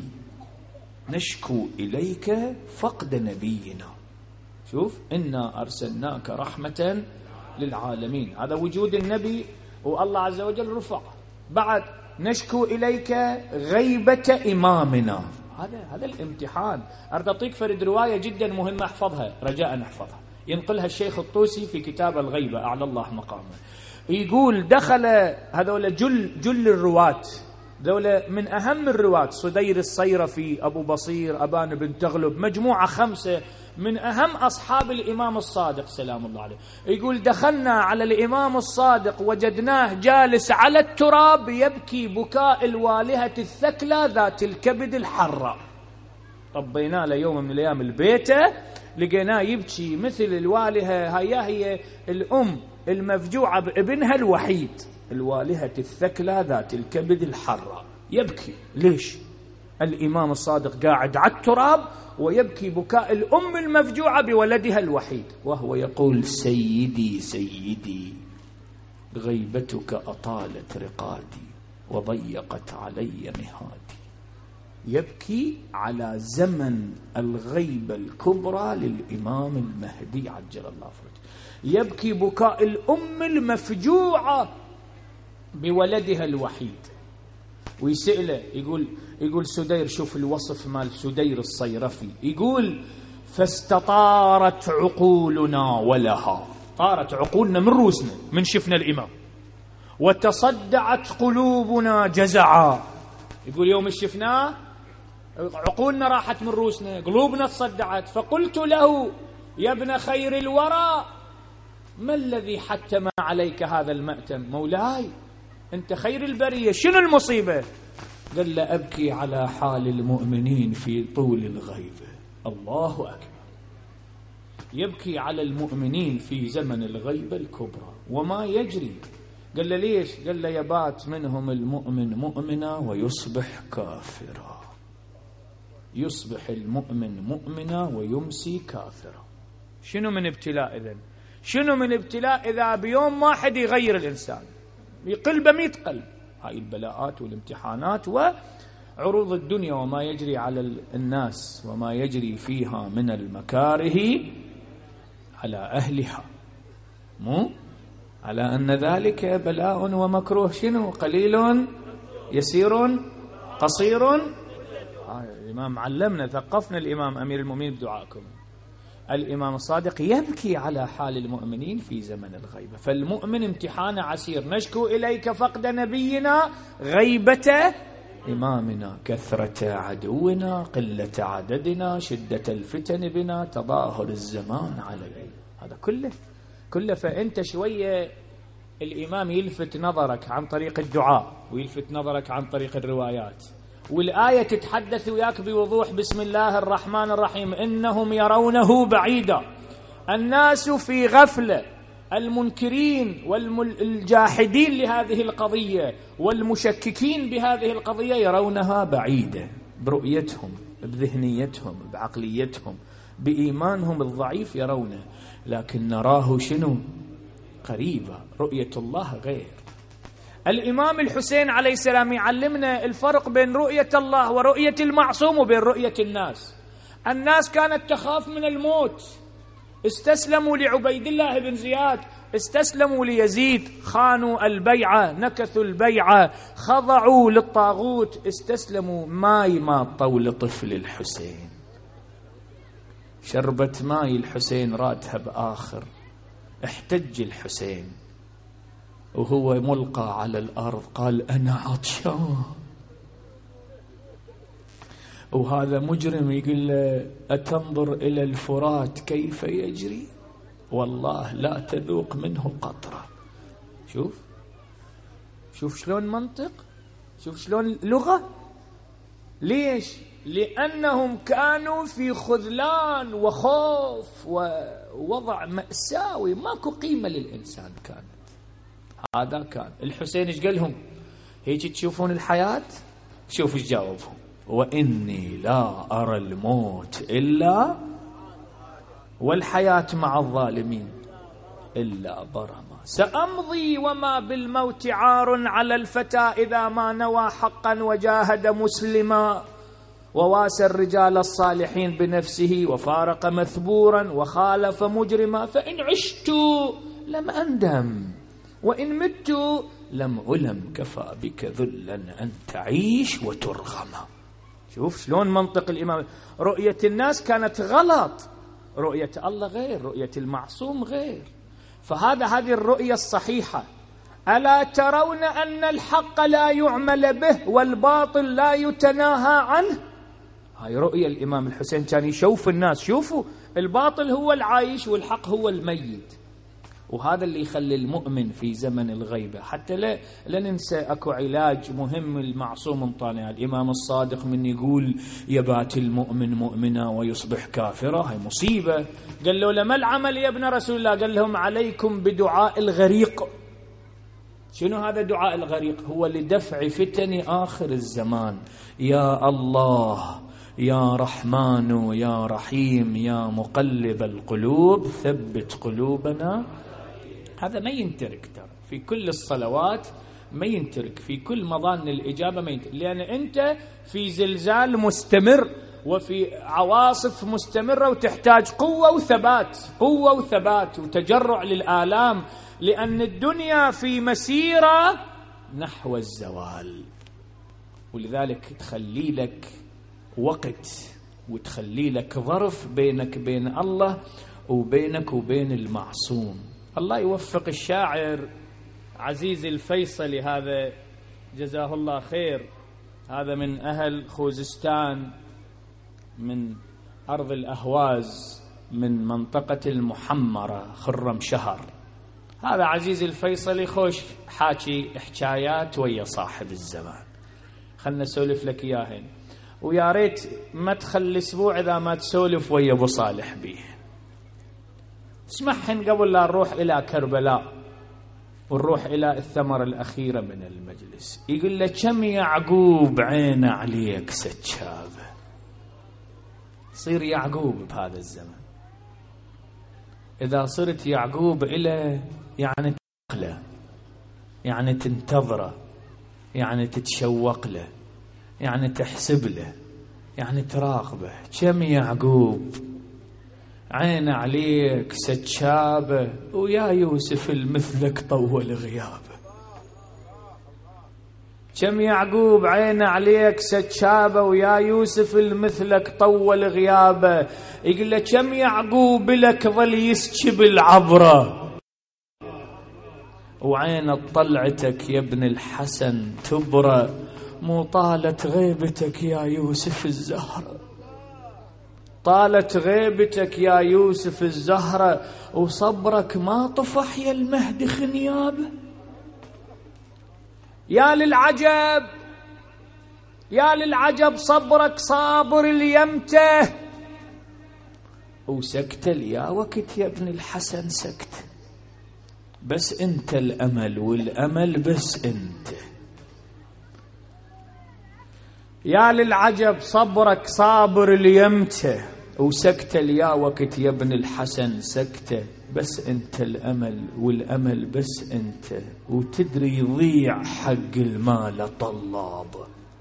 نشكو إليك فقد نبينا. شوف، إنا أرسلناك رحمة للعالمين، هذا وجود النبي والله عز وجل رفع. بعد نشكو إليك غيبة إمامنا، هذا هذا الامتحان. أريد أعطيك فرد رواية جدا مهمة احفظها، رجاء احفظها، ينقلها الشيخ الطوسي في كتاب الغيبة أعلى الله مقامه. يقول دخل هذول جل جل الرواة، ذولا من أهم الرواة، صدير الصيرفي، أبو بصير، أبان بن تغلب، مجموعة خمسة من أهم أصحاب الإمام الصادق سلام الله عليه. يقول دخلنا على الإمام الصادق وجدناه جالس على التراب يبكي بكاء الوالهة الثكلى ذات الكبد الحرة. طبينا له يوم من الأيام البيته لقيناه يبكي مثل الوالهة، هيا هي الأم المفجوعة بابنها الوحيد، الوالهة الثكلى ذات الكبد الحرة، يبكي. ليش؟ الإمام الصادق قاعد على التراب ويبكي بكاء الأم المفجوعة بولدها الوحيد، وهو يقول سيدي سيدي غيبتك أطالت رقادي وضيقت علي مهادي. يبكي على زمن الغيبة الكبرى للإمام المهدي عجل الله فرجه، يبكي بكاء الأم المفجوعة بولدها الوحيد. ويسأله يقول يقول سدير، شوف الوصف مال سدير الصيرفي، يقول فاستطارت عقولنا ولها، طارت عقولنا من روسنا من شفنا الإمام، وتصدعت قلوبنا جزعا. يقول يوم شفناه عقولنا راحت من روسنا، قلوبنا تصدعت. فقلت له يا ابن خير الورى ما الذي حتم عليك هذا المأتم؟ مولاي أنت خير البرية، شنو المصيبة؟ قال له أبكي على حال المؤمنين في طول الغيبة. الله أكبر، يبكي على المؤمنين في زمن الغيبة الكبرى وما يجري. قال له ليش؟ قال له يبات منهم المؤمن مؤمنا ويصبح كافرا، يصبح المؤمن مؤمنا ويمسي كافرا. شنو من ابتلاء إذن؟ شنو من ابتلاء إذا بيوم واحد يغير الإنسان، يقل بمئة قلب. هاي البلاءات والامتحانات عروض الدنيا وما يجري على الناس وما يجري فيها من المكاره على أهلها، مو على أن ذلك بلاء ومكروه شنو قليل يسير قصير. آه الإمام علمنا ثقفنا الإمام أمير المؤمنين بدعائكم. الإمام الصادق يبكي على حال المؤمنين في زمن الغيبة، فالمؤمن امتحان عسير. نشكو إليك فقد نبينا، غيبة إمامنا، كثرة عدونا، قلة عددنا، شدة الفتن بنا، تظاهر الزمان علينا. هذا كله كله فأنت شوية الإمام يلفت نظرك عن طريق الدعاء ويلفت نظرك عن طريق الروايات، والآية تتحدث وياك بوضوح بسم الله الرحمن الرحيم إنهم يرونه بعيدا. الناس في غفلة، المنكرين والجاحدين لهذه القضية والمشككين بهذه القضية يرونها بعيدة برؤيتهم، بذهنيتهم، بعقليتهم، بإيمانهم الضعيف يرونه، لكن نراه شنو؟ قريبة. رؤية الله غير. الإمام الحسين عليه السلام يعلمنا الفرق بين رؤية الله ورؤية المعصوم وبين رؤية الناس. الناس كانت تخاف من الموت، استسلموا لعبيد الله بن زياد، استسلموا ليزيد، خانوا البيعة، نكثوا البيعة، خضعوا للطاغوت، استسلموا. ماي ما طول طفل الحسين، شربة ماي الحسين راتها بآخر. احتج الحسين وهو ملقى على الأرض قال أنا عطشان، وهذا مجرم يقول له أتنظر إلى الفرات كيف يجري والله لا تذوق منه قطرة. شوف شوف شلون منطق، شوف شلون لغة. ليش؟ لأنهم كانوا في خذلان وخوف ووضع مأساوي، ماكو قيمة للإنسان كانت. هذا كان الحسين ايش قال لهم؟ هيك تشوفون الحياة؟ شوفوا ايش جاوبهم: وإني لا أرى الموت إلا والحياة مع الظالمين إلا ضرما، سأمضي وما بالموت عار على الفتى إذا ما نوى حقا وجاهد مسلما، وواسى الرجال الصالحين بنفسه وفارق مثبورا وخالف مجرما، فإن عشت لم أندم وإن مت لم ألم، كفى بك ذلا أن تعيش وترغم. شوف شلون منطق الإمام. رؤية الناس كانت غلط، رؤية الله غير، رؤية المعصوم غير. فهذا هذه الرؤية الصحيحة. ألا ترون أن الحق لا يعمل به والباطل لا يتناهى عنه؟ هاي رؤية الإمام الحسين، كان يشوف الناس، شوفوا الباطل هو العايش والحق هو الميت. وهذا اللي يخلي المؤمن في زمن الغيبة. حتى لا, لا ننسى أكو علاج مهم المعصوم طالع. الإمام الصادق من يقول يبات المؤمن مؤمنا ويصبح كافرا، هاي مصيبة. قال له لما العمل يا ابن رسول الله؟ قال لهم عليكم بدعاء الغريق. شنو هذا دعاء الغريق؟ هو لدفع فتن آخر الزمان. يا الله يا رحمن يا رحيم يا مقلب القلوب ثبت قلوبنا. هذا ما ينترك ترى في كل الصلوات، ما ينترك في كل مظان الإجابة، ما ينترك، لأن أنت في زلزال مستمر وفي عواصف مستمرة وتحتاج قوة وثبات، قوة وثبات وتجرع للآلام، لأن الدنيا في مسيرة نحو الزوال. ولذلك تخلي لك وقت وتخلي لك ظرف بينك بين الله وبينك وبين المعصوم. الله يوفق الشاعر عزيز الفيصلي، هذا جزاه الله خير، هذا من أهل خوزستان، من أرض الأهواز، من منطقة المحمرة خرم شهر. هذا عزيز الفيصلي خوش حاكي حكايات ويا صاحب الزمان، خلنا نسولف لك إياهن، ويا ريت ما تخلي أسبوع إذا ما تسولف ويا أبو صالح بيه. اسمحن قبل لا نروح إلى كربلاء ونروح إلى الثمرة الأخيرة من المجلس. يقول له كم يعقوب عين عليك سجابة. صير يعقوب بهذا الزمن. إذا صرت يعقوب إلى يعني تقله، يعني تنتظره، يعني تتشوق له، يعني تحسب له، يعني تراقبه. كم يعقوب عين عليك سجابه، ويا يوسف المثلك طول غيابه. كم يعقوب عين عليك سجابه، ويا يوسف المثلك طول غيابه. يقول له كم يعقوب لك ظل يسكب العبره، وعين طلعتك يا ابن الحسن تبرى. مو طالت غيبتك يا يوسف الزهرة، طالت غيبتك يا يوسف الزهرة، وصبرك ما طفح يا المهدي خنيابه. يا للعجب يا للعجب صبرك صابر اليمته، وسكت يا وقت يا ابن الحسن سكت. بس انت الامل، والامل بس انت. يا للعجب صبرك صابر اليمته، وسكت يا وقت يا ابن الحسن سكته. بس انت الامل، والامل بس انت. وتدري يضيع حق المال طلاب.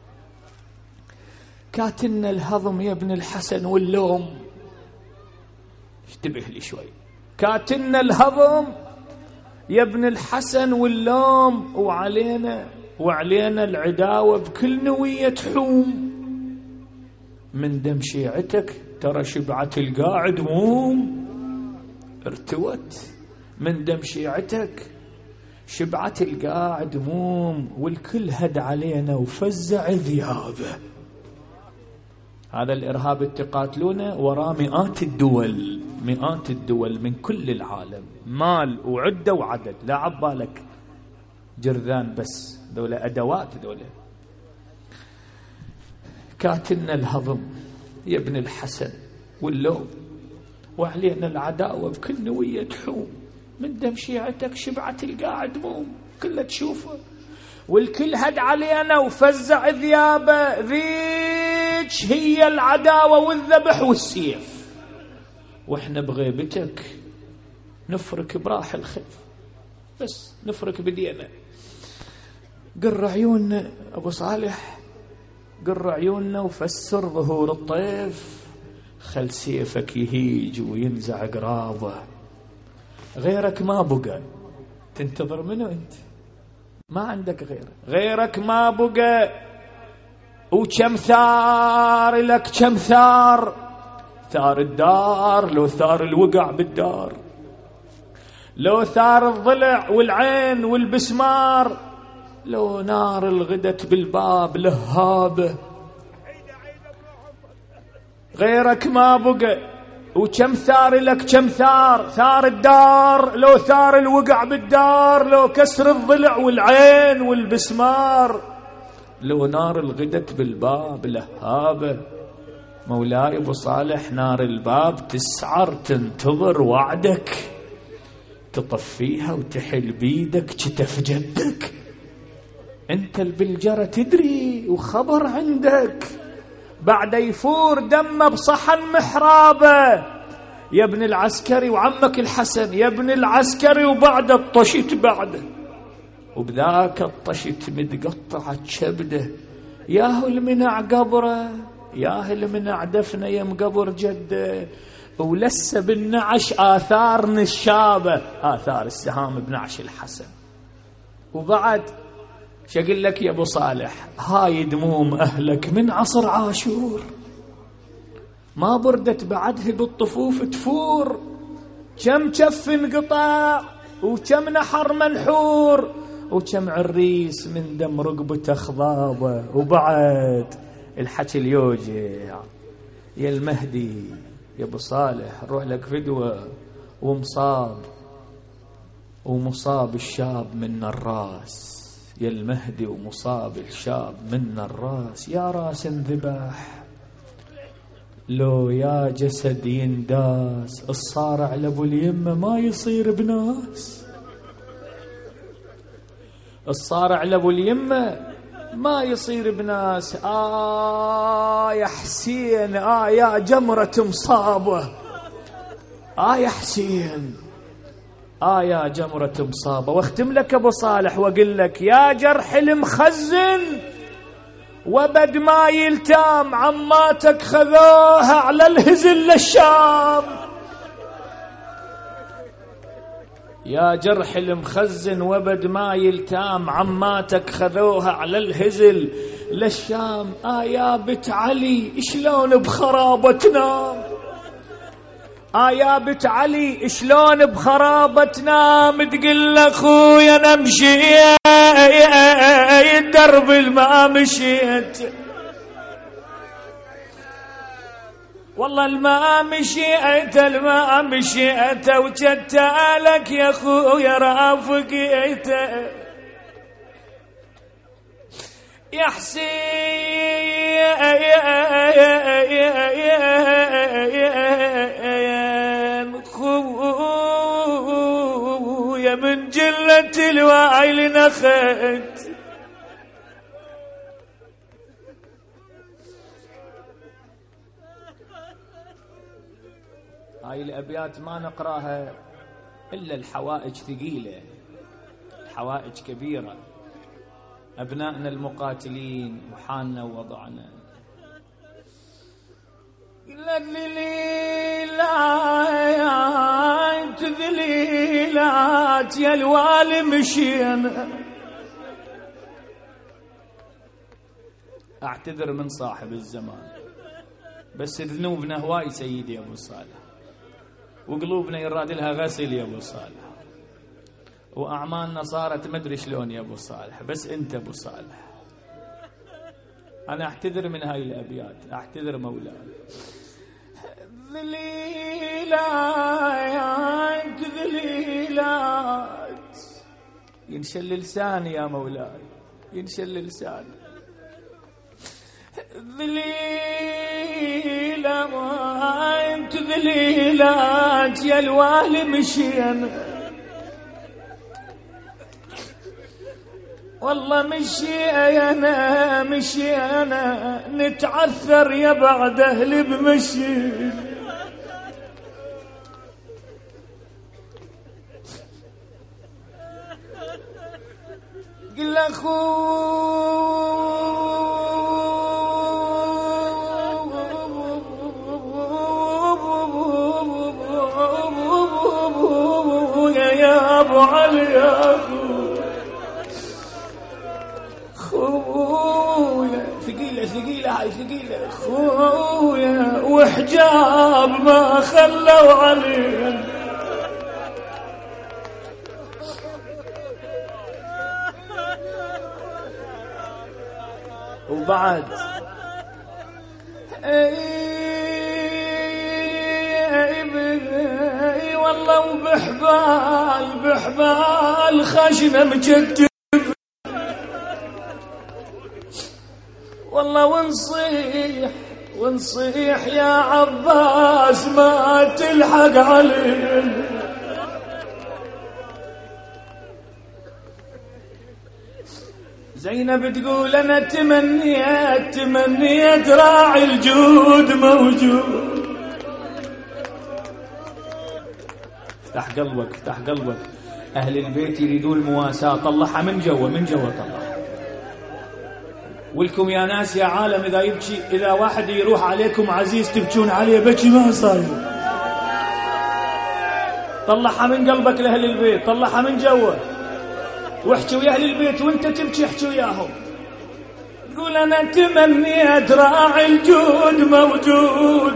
كاتلنا الهضم يا ابن الحسن واللوم. اشتبه لي شوي. كاتلنا الهضم يا ابن الحسن واللوم، وعلينا وعلينا العداوة بكل نوية تحوم. من دم شيعتك ترى شبعة القاعد موم ارتوت. من دم شيعتك شبعة القاعد موم، والكل هد علينا وفزع ذيابه. هذا الإرهاب التقاتلونه وراه مئات الدول، مئات الدول من كل العالم، مال وعدة وعدد. لا عبالك جرذان بس، دولة أدوات دولة. كاتلنا الهضم يا ابن الحسن واللوم، وعلينا العداوة بكل نوية تحوم. من دم شيعتك شبعة القاعد موم، كله تشوفه والكل هد علينا وفزع ذيابه. ذيك هي العداوة والذبح والسيف، واحنا بغيبتك نفرك براح الخيف. بس نفرك بدينا. قر عيوننا ابو صالح، قر عيوننا وفسر ظهور الطيف. خل سيفك يهيج وينزع قراضه، غيرك ما بقى. تنتظر منه انت؟ ما عندك غيره، غيرك ما بقى. وكم ثار لك، كم ثار. ثار الدار لو ثار الوقع بالدار، لو ثار الضلع والعين والبسمار، لو نار الغدت بالباب لهابه. غيرك ما بقى. وكم ثار لك، كم ثار. ثار الدار لو ثار الوقع بالدار، لو كسر الضلع والعين والبسمار، لو نار الغدت بالباب لهابه. مولاي ابو صالح نار الباب تسعر تنتظر وعدك، تطفيها وتحل بيدك كتف جدك. انت البلجرة تدري وخبر عندك، بعد يفور دمه بصحن محرابه. يا ابن العسكري وعمك الحسن، يا ابن العسكري وبعد الطشت بعده، وبذاك الطشت متقطعة شبده. ياهو المنع قبره، ياهو المنع دفنه يم قبر جده، ولسه بالنعش آثار نشابه، آثار السهام بنعش الحسن. وبعد شقل لك يا ابو صالح، هاي دموم اهلك من عصر عاشور، ما بردت بعدها بالطفوف تفور. كم كف انقطع وكم نحر منحور، وكم عريس من دم رقبته خضابه. وبعد الحكي اليوجع يا المهدي يا ابو صالح، روح لك فدوه ومصاب، ومصاب الشاب من الراس. يا المهدي ومصاب الشاب من الراس. يا راس انذبح لو يا جسد ينداس، الصارع لابو اليمه ما يصير بناس. الصارع لابو اليمه ما يصير بناس. آه يا حسين، آه يا جمرة مصابة، آه يا حسين، آه يا جمرة مصابة. واختم لك أبو صالح وأقول لك يا جرح المخزن، وبد ما يلتام عماتك خذوها على الهزل للشام. يا جرح المخزن وبد ما يلتام عماتك خذوها على الهزل للشام. آه يا بت علي شلون بخرابة تنام، آه يا بت علي شلون بخرابة تنام. تقول اخويا انا مشيت درب الما مشيت، والله الما مشيت الما مشيت وجدت لك يا اخويا رافقيت. يا حسين خويا من جلة الوعي نخت. هاي الأبيات ما نقراها إلا الحوائج ثقيلة، الحوائج كبيرة. أبنائنا المقاتلين وحالنا ووضعنا. ذليلات ذليلات يا الوالي مشينا. أعتذر من صاحب الزمان، بس ذنوبنا هواي سيدي أبو صالح، وقلوبنا يراد لها غسل يا أبو صالح، وأعمالنا صارت مدري شلون يا أبو صالح، بس أنت أبو صالح. أنا أعتذر من هاي الأبيات، أعتذر مولاي. ذليلات ذليلات ينشل لساني يا مولاي، ينشل لساني. ذليلات ذليلات يا الوالي مشينا. والله مشي انا مشي انا نتعثر يا بعد اهلي بمشي. قل اخويا يا ابو علي يا خويا ثقيلة ثقيلة هاي ثقيلة خويا، وحجاب ما خلوا علينا. وبعد اي اي والله وبحبال بحبال خشنة مجدد. والله ونصيح ونصيح يا عباس ما تلحق علينا. زينب تقول انا تمنيت تمنيت راعي الجود موجود. افتح قلبك افتح قلبك. اهل البيت يريدون المواساة، طلعها من جوا من جوا طلعها. ولكم يا ناس يا عالم اذا يبكي اذا واحد يروح عليكم عزيز تبكون عليه بكي ما صاير. طلعها من قلبك لاهل البيت، طلعها من جوا واحكي ويا اهل البيت وانت تبكي احكي وياهم. تقول انا تمنيت راعي الجود موجود.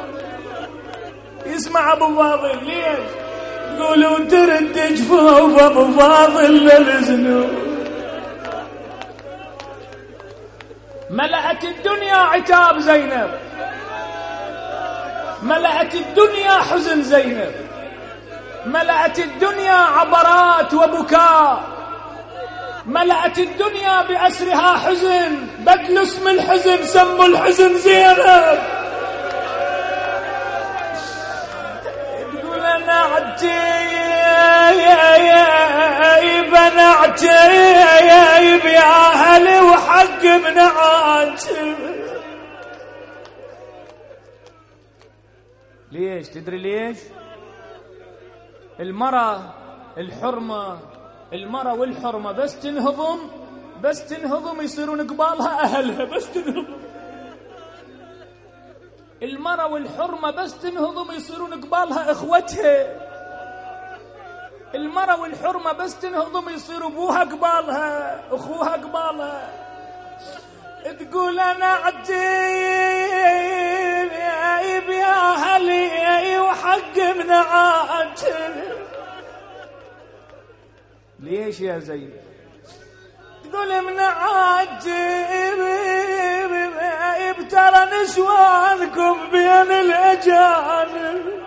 يسمع ابو فاضل ليش؟ تقول وترد جفوف ابو فاضل للذنوب. ملأت الدنيا عتاب زينب، ملأت الدنيا حزن زينب، ملأت الدنيا عبرات وبكاء، ملأت الدنيا بأسرها حزن. بدل اسم الحزن سموا الحزن زينب. تقول انا عجيب انا عجيب يا اهلي وحق من عاجب. ليش؟ تدري ليش؟ المرأة الحرمة المرأة والحرمة بس تنهضم بس تنهضم يصيرون قبالها أهلها، بس تنهضم. المرأة والحرمة بس تنهضم يصيرون قبالها إخوتها. المرأة والحرمة بس تنهضم يصير أبوها قبالها، أخوها قبالها. تقول أنا عجيب يا أهلي وحق من عاجل. ليش يا زين؟ تقول من عاجب ترى نسوانكم بين الأجانب.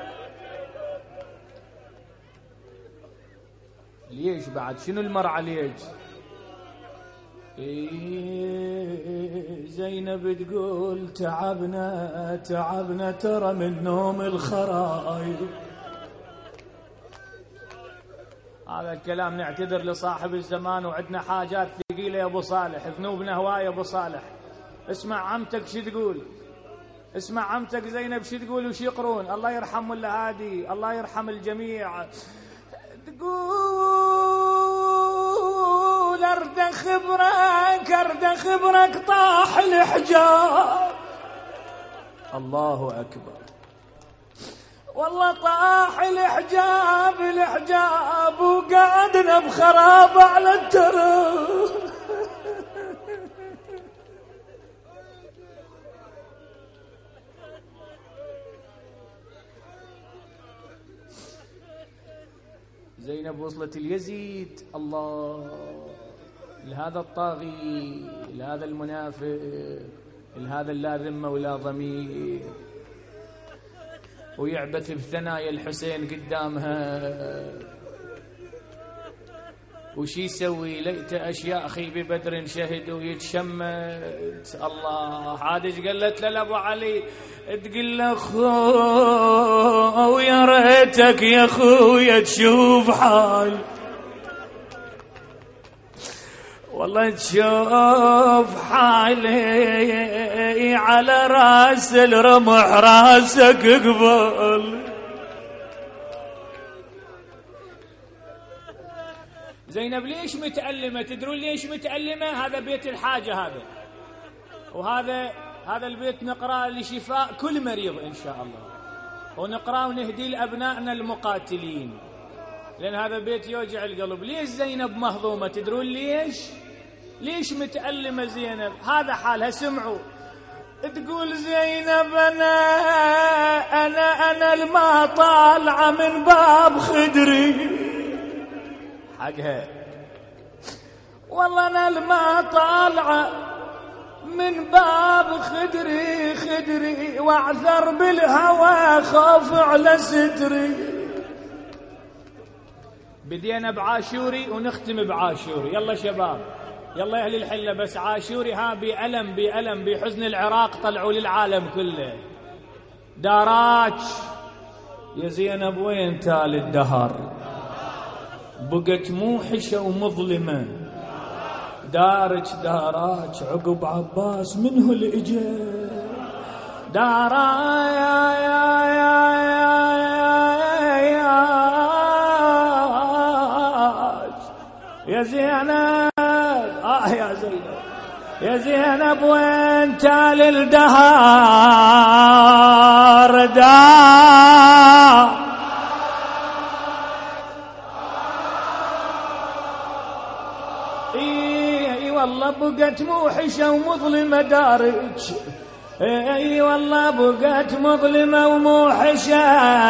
ليش بعد؟ شنو المرعى ليش؟ إيه زينب تقول تعبنا تعبنا ترى من نوم الخرايب. هذا الكلام نعتذر لصاحب الزمان، وعندنا حاجات ثقيلة يا أبو صالح، ذنوبنا هواية يا أبو صالح. اسمع عمتك شو تقول، اسمع عمتك زينب شو تقول وش يقرون. الله يرحم ولا هادي، الله يرحم الجميع. تقول أرد خبرك أرد خبرك طاح الحجاب. الله أكبر، والله طاح الحجاب الحجاب وقعدنا بخراب على التراب. زينب وصلت اليزيد، الله، لهذا الطاغي، لهذا المنافق، لهذا اللا ذمة ولا ضمير، ويعبث بثنايا الحسين قدامها. وشي يسوي؟ ليت أشياخي ببدر شهدوا يتشمت. الله، عادش قالت له لأبو علي تقول له خو يا ريتك يا خويا تشوف حال، والله تشوف حالي على راس الرمح راسك قبل. زينب ليش متألمة؟ تدرون ليش متألمة؟ هذا بيت الحاجة هذا، وهذا هذا البيت نقرأ لشفاء كل مريض إن شاء الله، ونقرأ ونهدي لأبنائنا المقاتلين، لأن هذا بيت يوجع القلب. ليش زينب مهضومة؟ تدرون ليش؟ ليش متألمة زينب؟ هذا حالها، سمعوا. تقول زينب أنا أنا أنا الما طالعة من باب خدري حقها، والله أنا الما طالعة من باب خدري خدري واعثر بالهوى خاف على ستري. بدينا بعاشوري ونختم بعاشوري. يلا شباب، يلا أهل الحلة، بس عاشوري ها بألم بألم بحزن العراق طلعوا للعالم كله. داراج يا زينب وين تال الدهر، بقت موحشة ومظلمة. دارج داراج عقب عباس منه الإجا. داراج يا يا يا يا يا زينب، آه يا زينب يا زينب وين تال الدهر. دار اي والله بقت موحشة ومظلمة دارج، اي والله بقت مظلمة وموحشة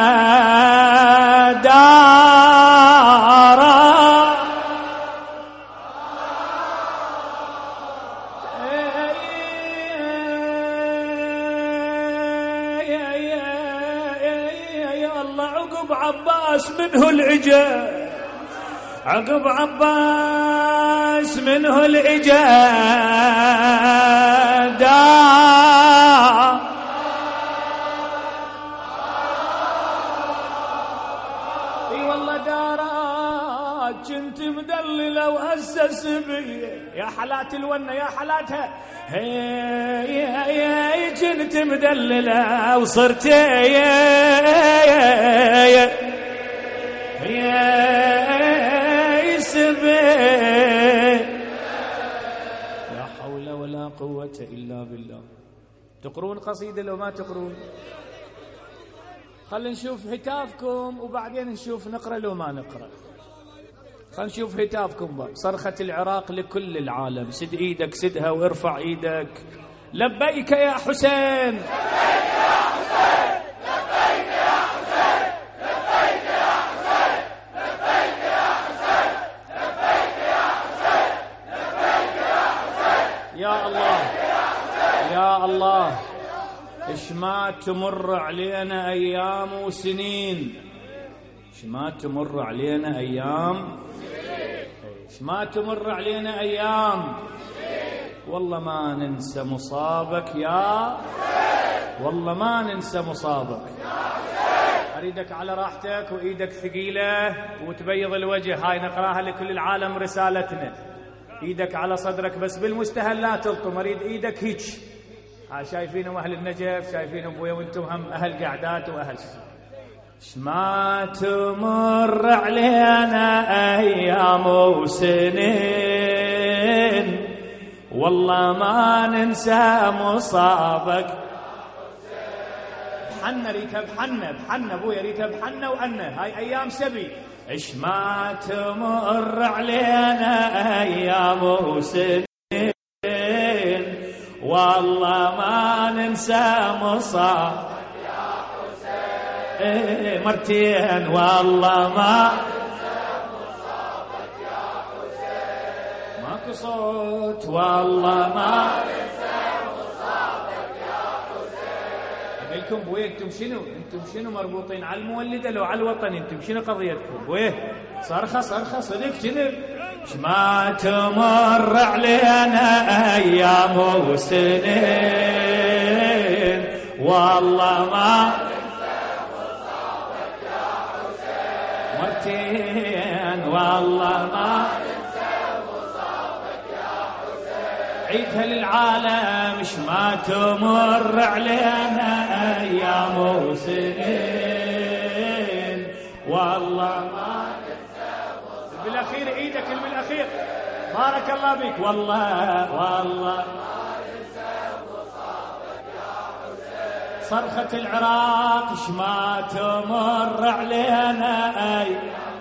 دار. عقب عباس منه العجا، عقب عباس منه العجا دار. اي والله دارات كنت مدلله واسس بي. يا حالات الونه يا حالاتها، هي هي كنت مدلله وصرت يا قوة إلا بالله. تقرون قصيدة لو ما تقرون؟ خلينا نشوف هتافكم وبعدين نشوف نقرأ لو ما نقرأ. خلينا نشوف هتافكم بقى. صرخة العراق لكل العالم. سد ايدك سدها وارفع ايدك. لبيك يا حسين، لبيك يا حسين، لبيك يا حسين، لبيك يا حسين، لبيك يا حسين، لبيك يا حسين، لبيك يا حسين. يا الله يا الله، ايش ما تمر علينا ايام وسنين، ايش ما تمر علينا ايام، ايش ما تمر علينا ايام، والله ما ننسى مصابك يا، والله ما ننسى مصابك. اريدك على راحتك وايدك ثقيله وتبيض الوجه. هاي نقراها لكل العالم رسالتنا. ايدك على صدرك بس بالمستهل لا تلطم. اريد ايدك هيك. ها شايفينهم اهل النجف، شايفينهم ابويا وانتم هم اهل قعدات واهل. ايش ما تمر علينا ايام وسنين، والله ما ننسى مصابك. بحنا ريتها بحنا بحنا ابويا ريتها بحنا وانا. هاي ايام سبي. ايش ما تمر علينا ايام وسنين، والله ما ننسى مصابك يا حسين. مرتين والله ما ننسى مصابك يا حسين. ماكو صوت والله ما ننسى مصابك يا حسين. اقول لكم بويه انتم شنو؟ انتم شنو مربوطين على المولده لو على الوطن؟ انتم شنو قضيتكم؟ بويه صرخه صرخه صدق شنو؟ ايش ما تمر علينا ايام وسنين، والله ما ننسى مصابك يا حسين. مرتين والله ما ننسى مصابك يا حسين. عيدها للعالم. ايش ما تمر علينا ايام وسنين، والله ما بالاخير ايدك اللي بالاخير. بارك الله بك. والله والله ما ننسى مصابك يا حسين. صرخة العراق. ايش ما تمر علينا ايام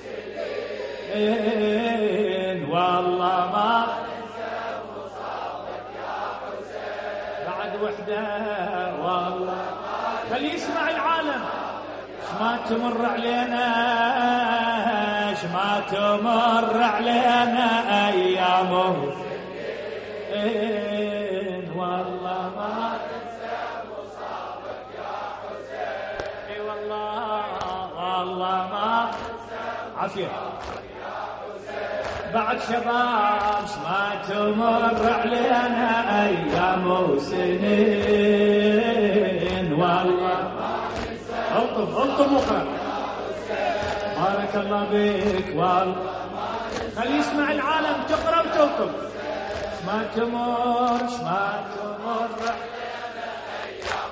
وسنين، والله ما ننسى مصابك يا حسين. بعد وحده والله خلي يسمع العالم. ايش ما تمر علينا، ايش ما تمر علينا ايام وسنين، والله ما ننسى مصابك يا حسين. اي والله والله ما ننسى عافيه يا حسين. بعد شباب. ايش ما تمر علينا ايام وسنين، والله ما ننسى. الطم الطم وقرا. بارك الله بك. والله خلي يسمع العالم. تقرا وتلطم. ما تمر ما تمر علينا ايام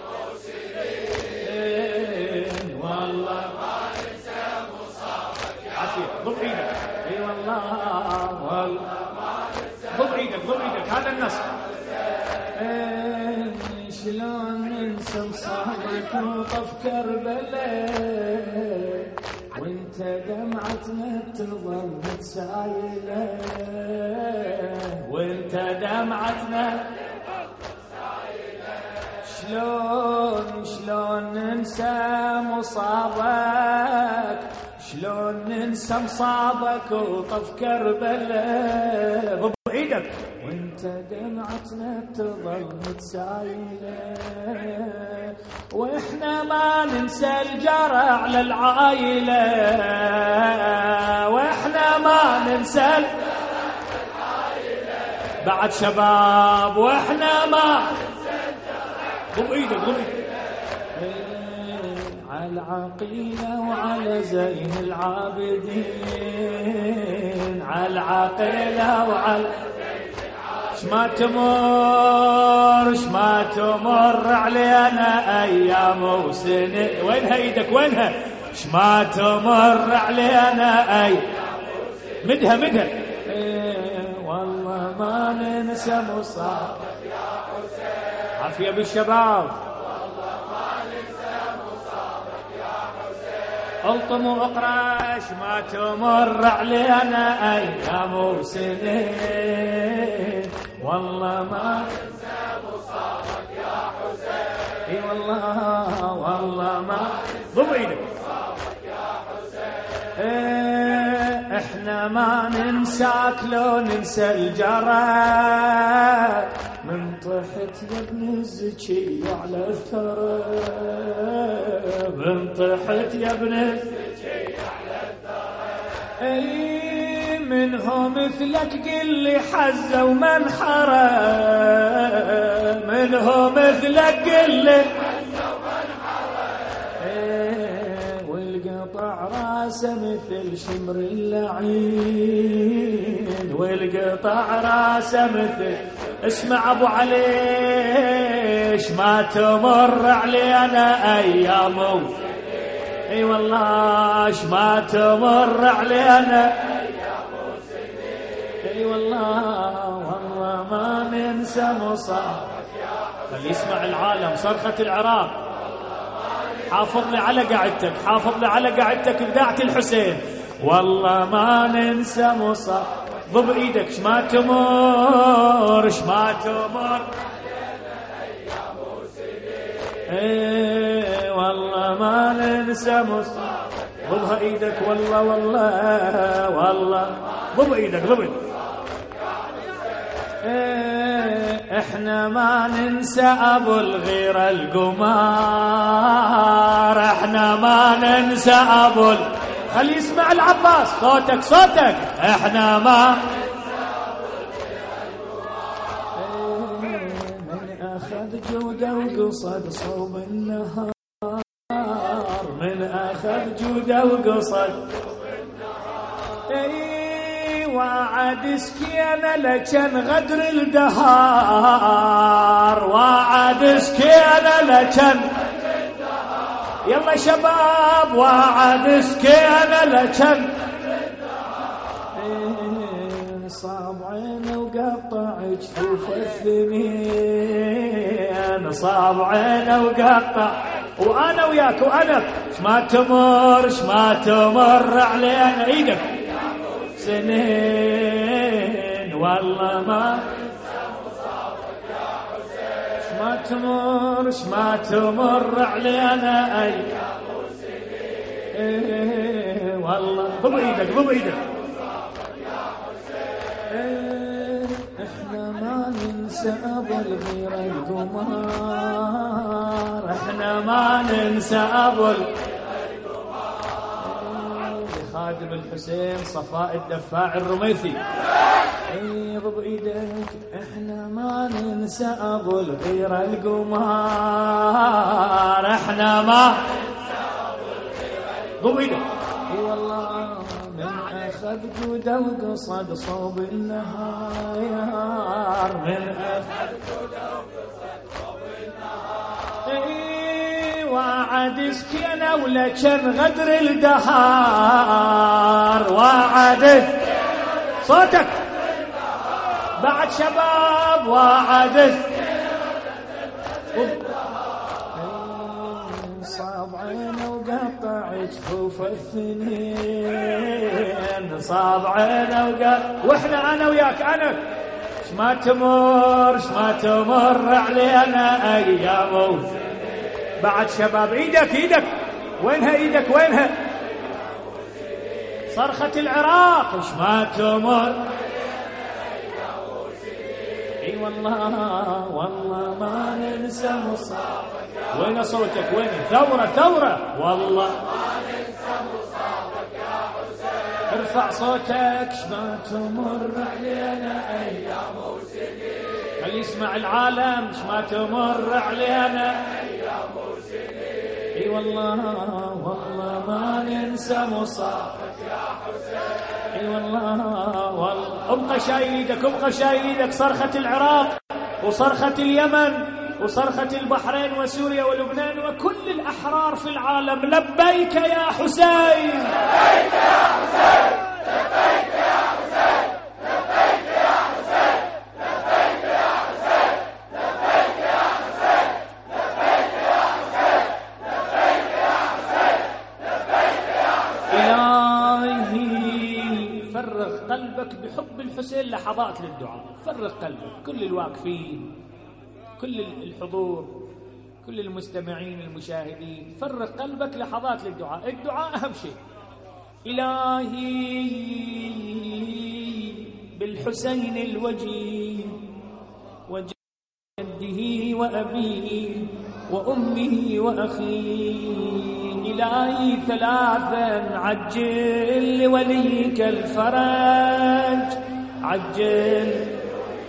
وسنين، والله ما ننسى مصابك يا عافيه. ضب ايدك. اي والله والله ما ننسى. ضب ايدك ضب ايدك. هذا النص. شلون ننسى مصابك وطف كربلاء، وانت دمعتنا تظل متسايلة، وانت دمعتنا شلون شلون ننسى مصابك، شلون ننسى مصابك وطف كربلاء. ضب ايدك. وانت دمعتنا تظل متسايلة، واحنا ما ننسى الجرع للعائلة، واحنا ما ننسى الجرع للعائلة. بعد شباب. واحنا ما ننسى الجرع. ضم ايدك ضم ايدك. على العقيلة وعلى زين العابدين، على العقيلة وعلى شما تمر شما تمر علينا ايام وسنين. وينها ايدك وينها؟ شما تمر علينا ايام وسنين. مدها مدها. ايه والله ما ننسى مصابك يا حسين عافية بالشباب والله ما ننسى مصابك يا حسين الطم واقرش ما تمر علينا ايام وسنين والله ما ننسى مصابك يا حسين اي والله والله ما ضم ايدك ايه احنا ما ننساك لو ننسى الجرى من طحت يا ابن الزكي على الثرى من طحت يا ابن الزكي على الثرى اي منهم مثلك قل لي حزه ومنحره منهم مثلك قل لي والقطع راسه مثل شمر اللعين والقطع راسه مثل اسمع ابو عليش ما تمر علينا ايام اي والله ما تمر علينا اي والله والله ما ننسى مصابك خلي يسمع العالم صرخة العراق حافظ لي على قعدتك حافظ لي على قعدتك بداعة الحسين والله ما ننسى مصاب ضب ايدك شما تمر شما تمر ايه والله ما ننسى مصاب ضبها ايدك والله والله والله ضب ايدك ضب ايدك احنا ما ننسى ابو الغيرة القمار احنا ما ننسى ابو ال... خلي يسمع العباس صوتك صوتك احنا ما من اخذ جوده وقصد صوب النهار من اخذ جوده وقصد وعد سكينة لكن غدر الدهار وعد سكينة لكن يلا شباب وعد سكينة لكن صاب عينه وقطع جفوف الثنين صاب عينه وقطع وانا وياك وانا شما تمر شما تمر علينا ايدك سنين والله ما شما تمر شما تمر علينا اي إيه والله ضب ايدك ضب ايدك إيه احنا ما ننسى ابو الغيرة القمار احنا ما ننسى ابو خادم الحسين صفاء الدفاع الرميثي اي ضب ايدك احنا ما ننسى ابو الغيرة القمار احنا ما ضب ايدك اي والله من اخذ جوده وقصد صوب النهار من اخذ جوده وقصد صوب النهار وعد سكينة ولكن غدر الدهار وعد صوتك بعد شباب وعد صاب عينه وقطع جفوف الثنين صاب عينه وقطع واحنا انا وياك انا شما تمر شما تمر علينا ايام بعد شباب ايدك ايدك وينها ايدك وينها صرخة العراق وش ما تمر اي والله والله ما ننسى مصابك وين صوتك وين ثورة ثورة والله ما ننسى مصابك يا حسين ارفع صوتك وش ما تمر علينا ايام وسنين خلي يسمع العالم وش ما تمر علينا اي والله والله ما ننسى مصابك يا حسين اي والله والله ابقى شايدك ابقى شايدك صرخة العراق وصرخة اليمن وصرخة البحرين وسوريا ولبنان وكل الأحرار في العالم لبيك يا حسين لبيك يا حسين لبيك يا حسين لبيك يا حسين لبيك يا حسين لبيك الحسين لحظات للدعاء. فرق قلبك، كل الواقفين، كل الحضور، كل المستمعين المشاهدين، فرق قلبك لحظات للدعاء. الدعاء أهم شيء. إلهي بالحسين الوجيه وجده وأبيه وأمه وأخيه، إلهي ثلاثا عجل لوليك الفرج، عجل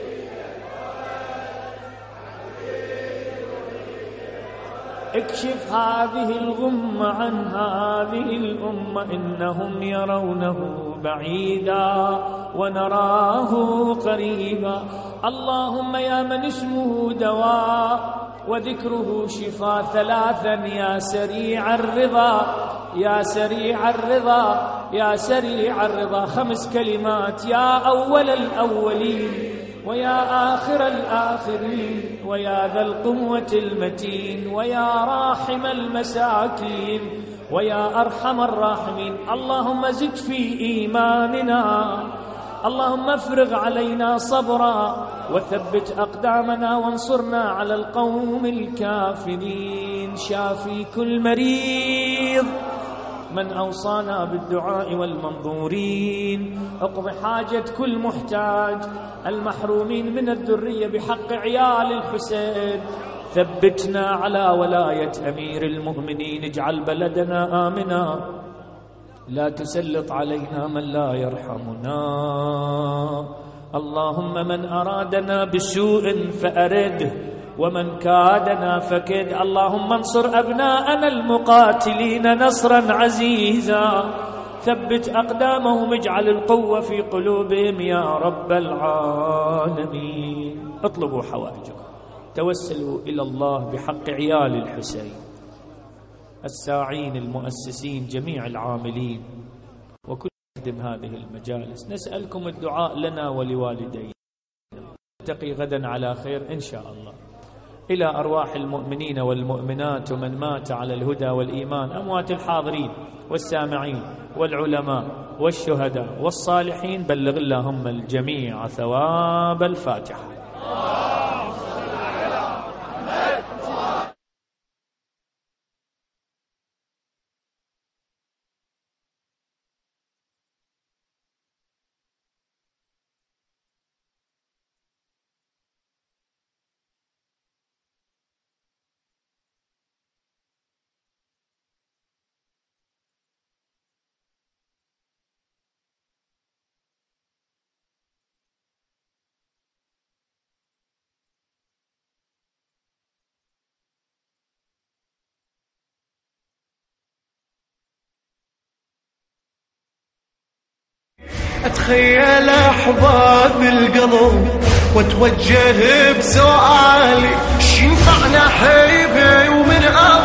اكشف هذه الغمة عن هذه الأمة، إنهم يرونه بعيدا ونراه قريبا. اللهم يا من اسمه دواء وذكره شفاء، ثلاثا يا سريع الرضا، يا سريع الرضا، يا سريع الرضا. خمس كلمات: يا أول الأولين ويا آخر الآخرين ويا ذا القوة المتين ويا راحم المساكين ويا أرحم الراحمين. اللهم زد في إيماننا، اللهم افرغ علينا صبرا وثبت أقدامنا وانصرنا على القوم الكافرين. شافي كل مريض، من أوصانا بالدعاء والمنظورين، اقض حاجة كل محتاج، المحرومين من الذرية بحق عيال الحسين. ثبتنا على ولاية أمير المؤمنين، اجعل بلدنا آمنا، لا تسلط علينا من لا يرحمنا. اللهم من أرادنا بسوء فأرده، ومن كادنا فكد. اللهم انصر أبناءنا المقاتلين نصرا عزيزا، ثبت أقدامهم، اجعل القوة في قلوبهم يا رب العالمين. اطلبوا حوائجكم، توسلوا إلى الله بحق عيال الحسين، الساعين المؤسسين، جميع العاملين وكل يخدم هذه المجالس. نسألكم الدعاء لنا ولوالدينا. نلتقي غدا على خير إن شاء الله. إلى أرواح المؤمنين والمؤمنات ومن مات على الهدى والإيمان، أموات الحاضرين والسامعين والعلماء والشهداء والصالحين، بلغ اللهم الجميع ثواب الفاتحة. أتخيل أحباب القلب وأتوجه بسؤالي، شنفعنا حبيبي ومن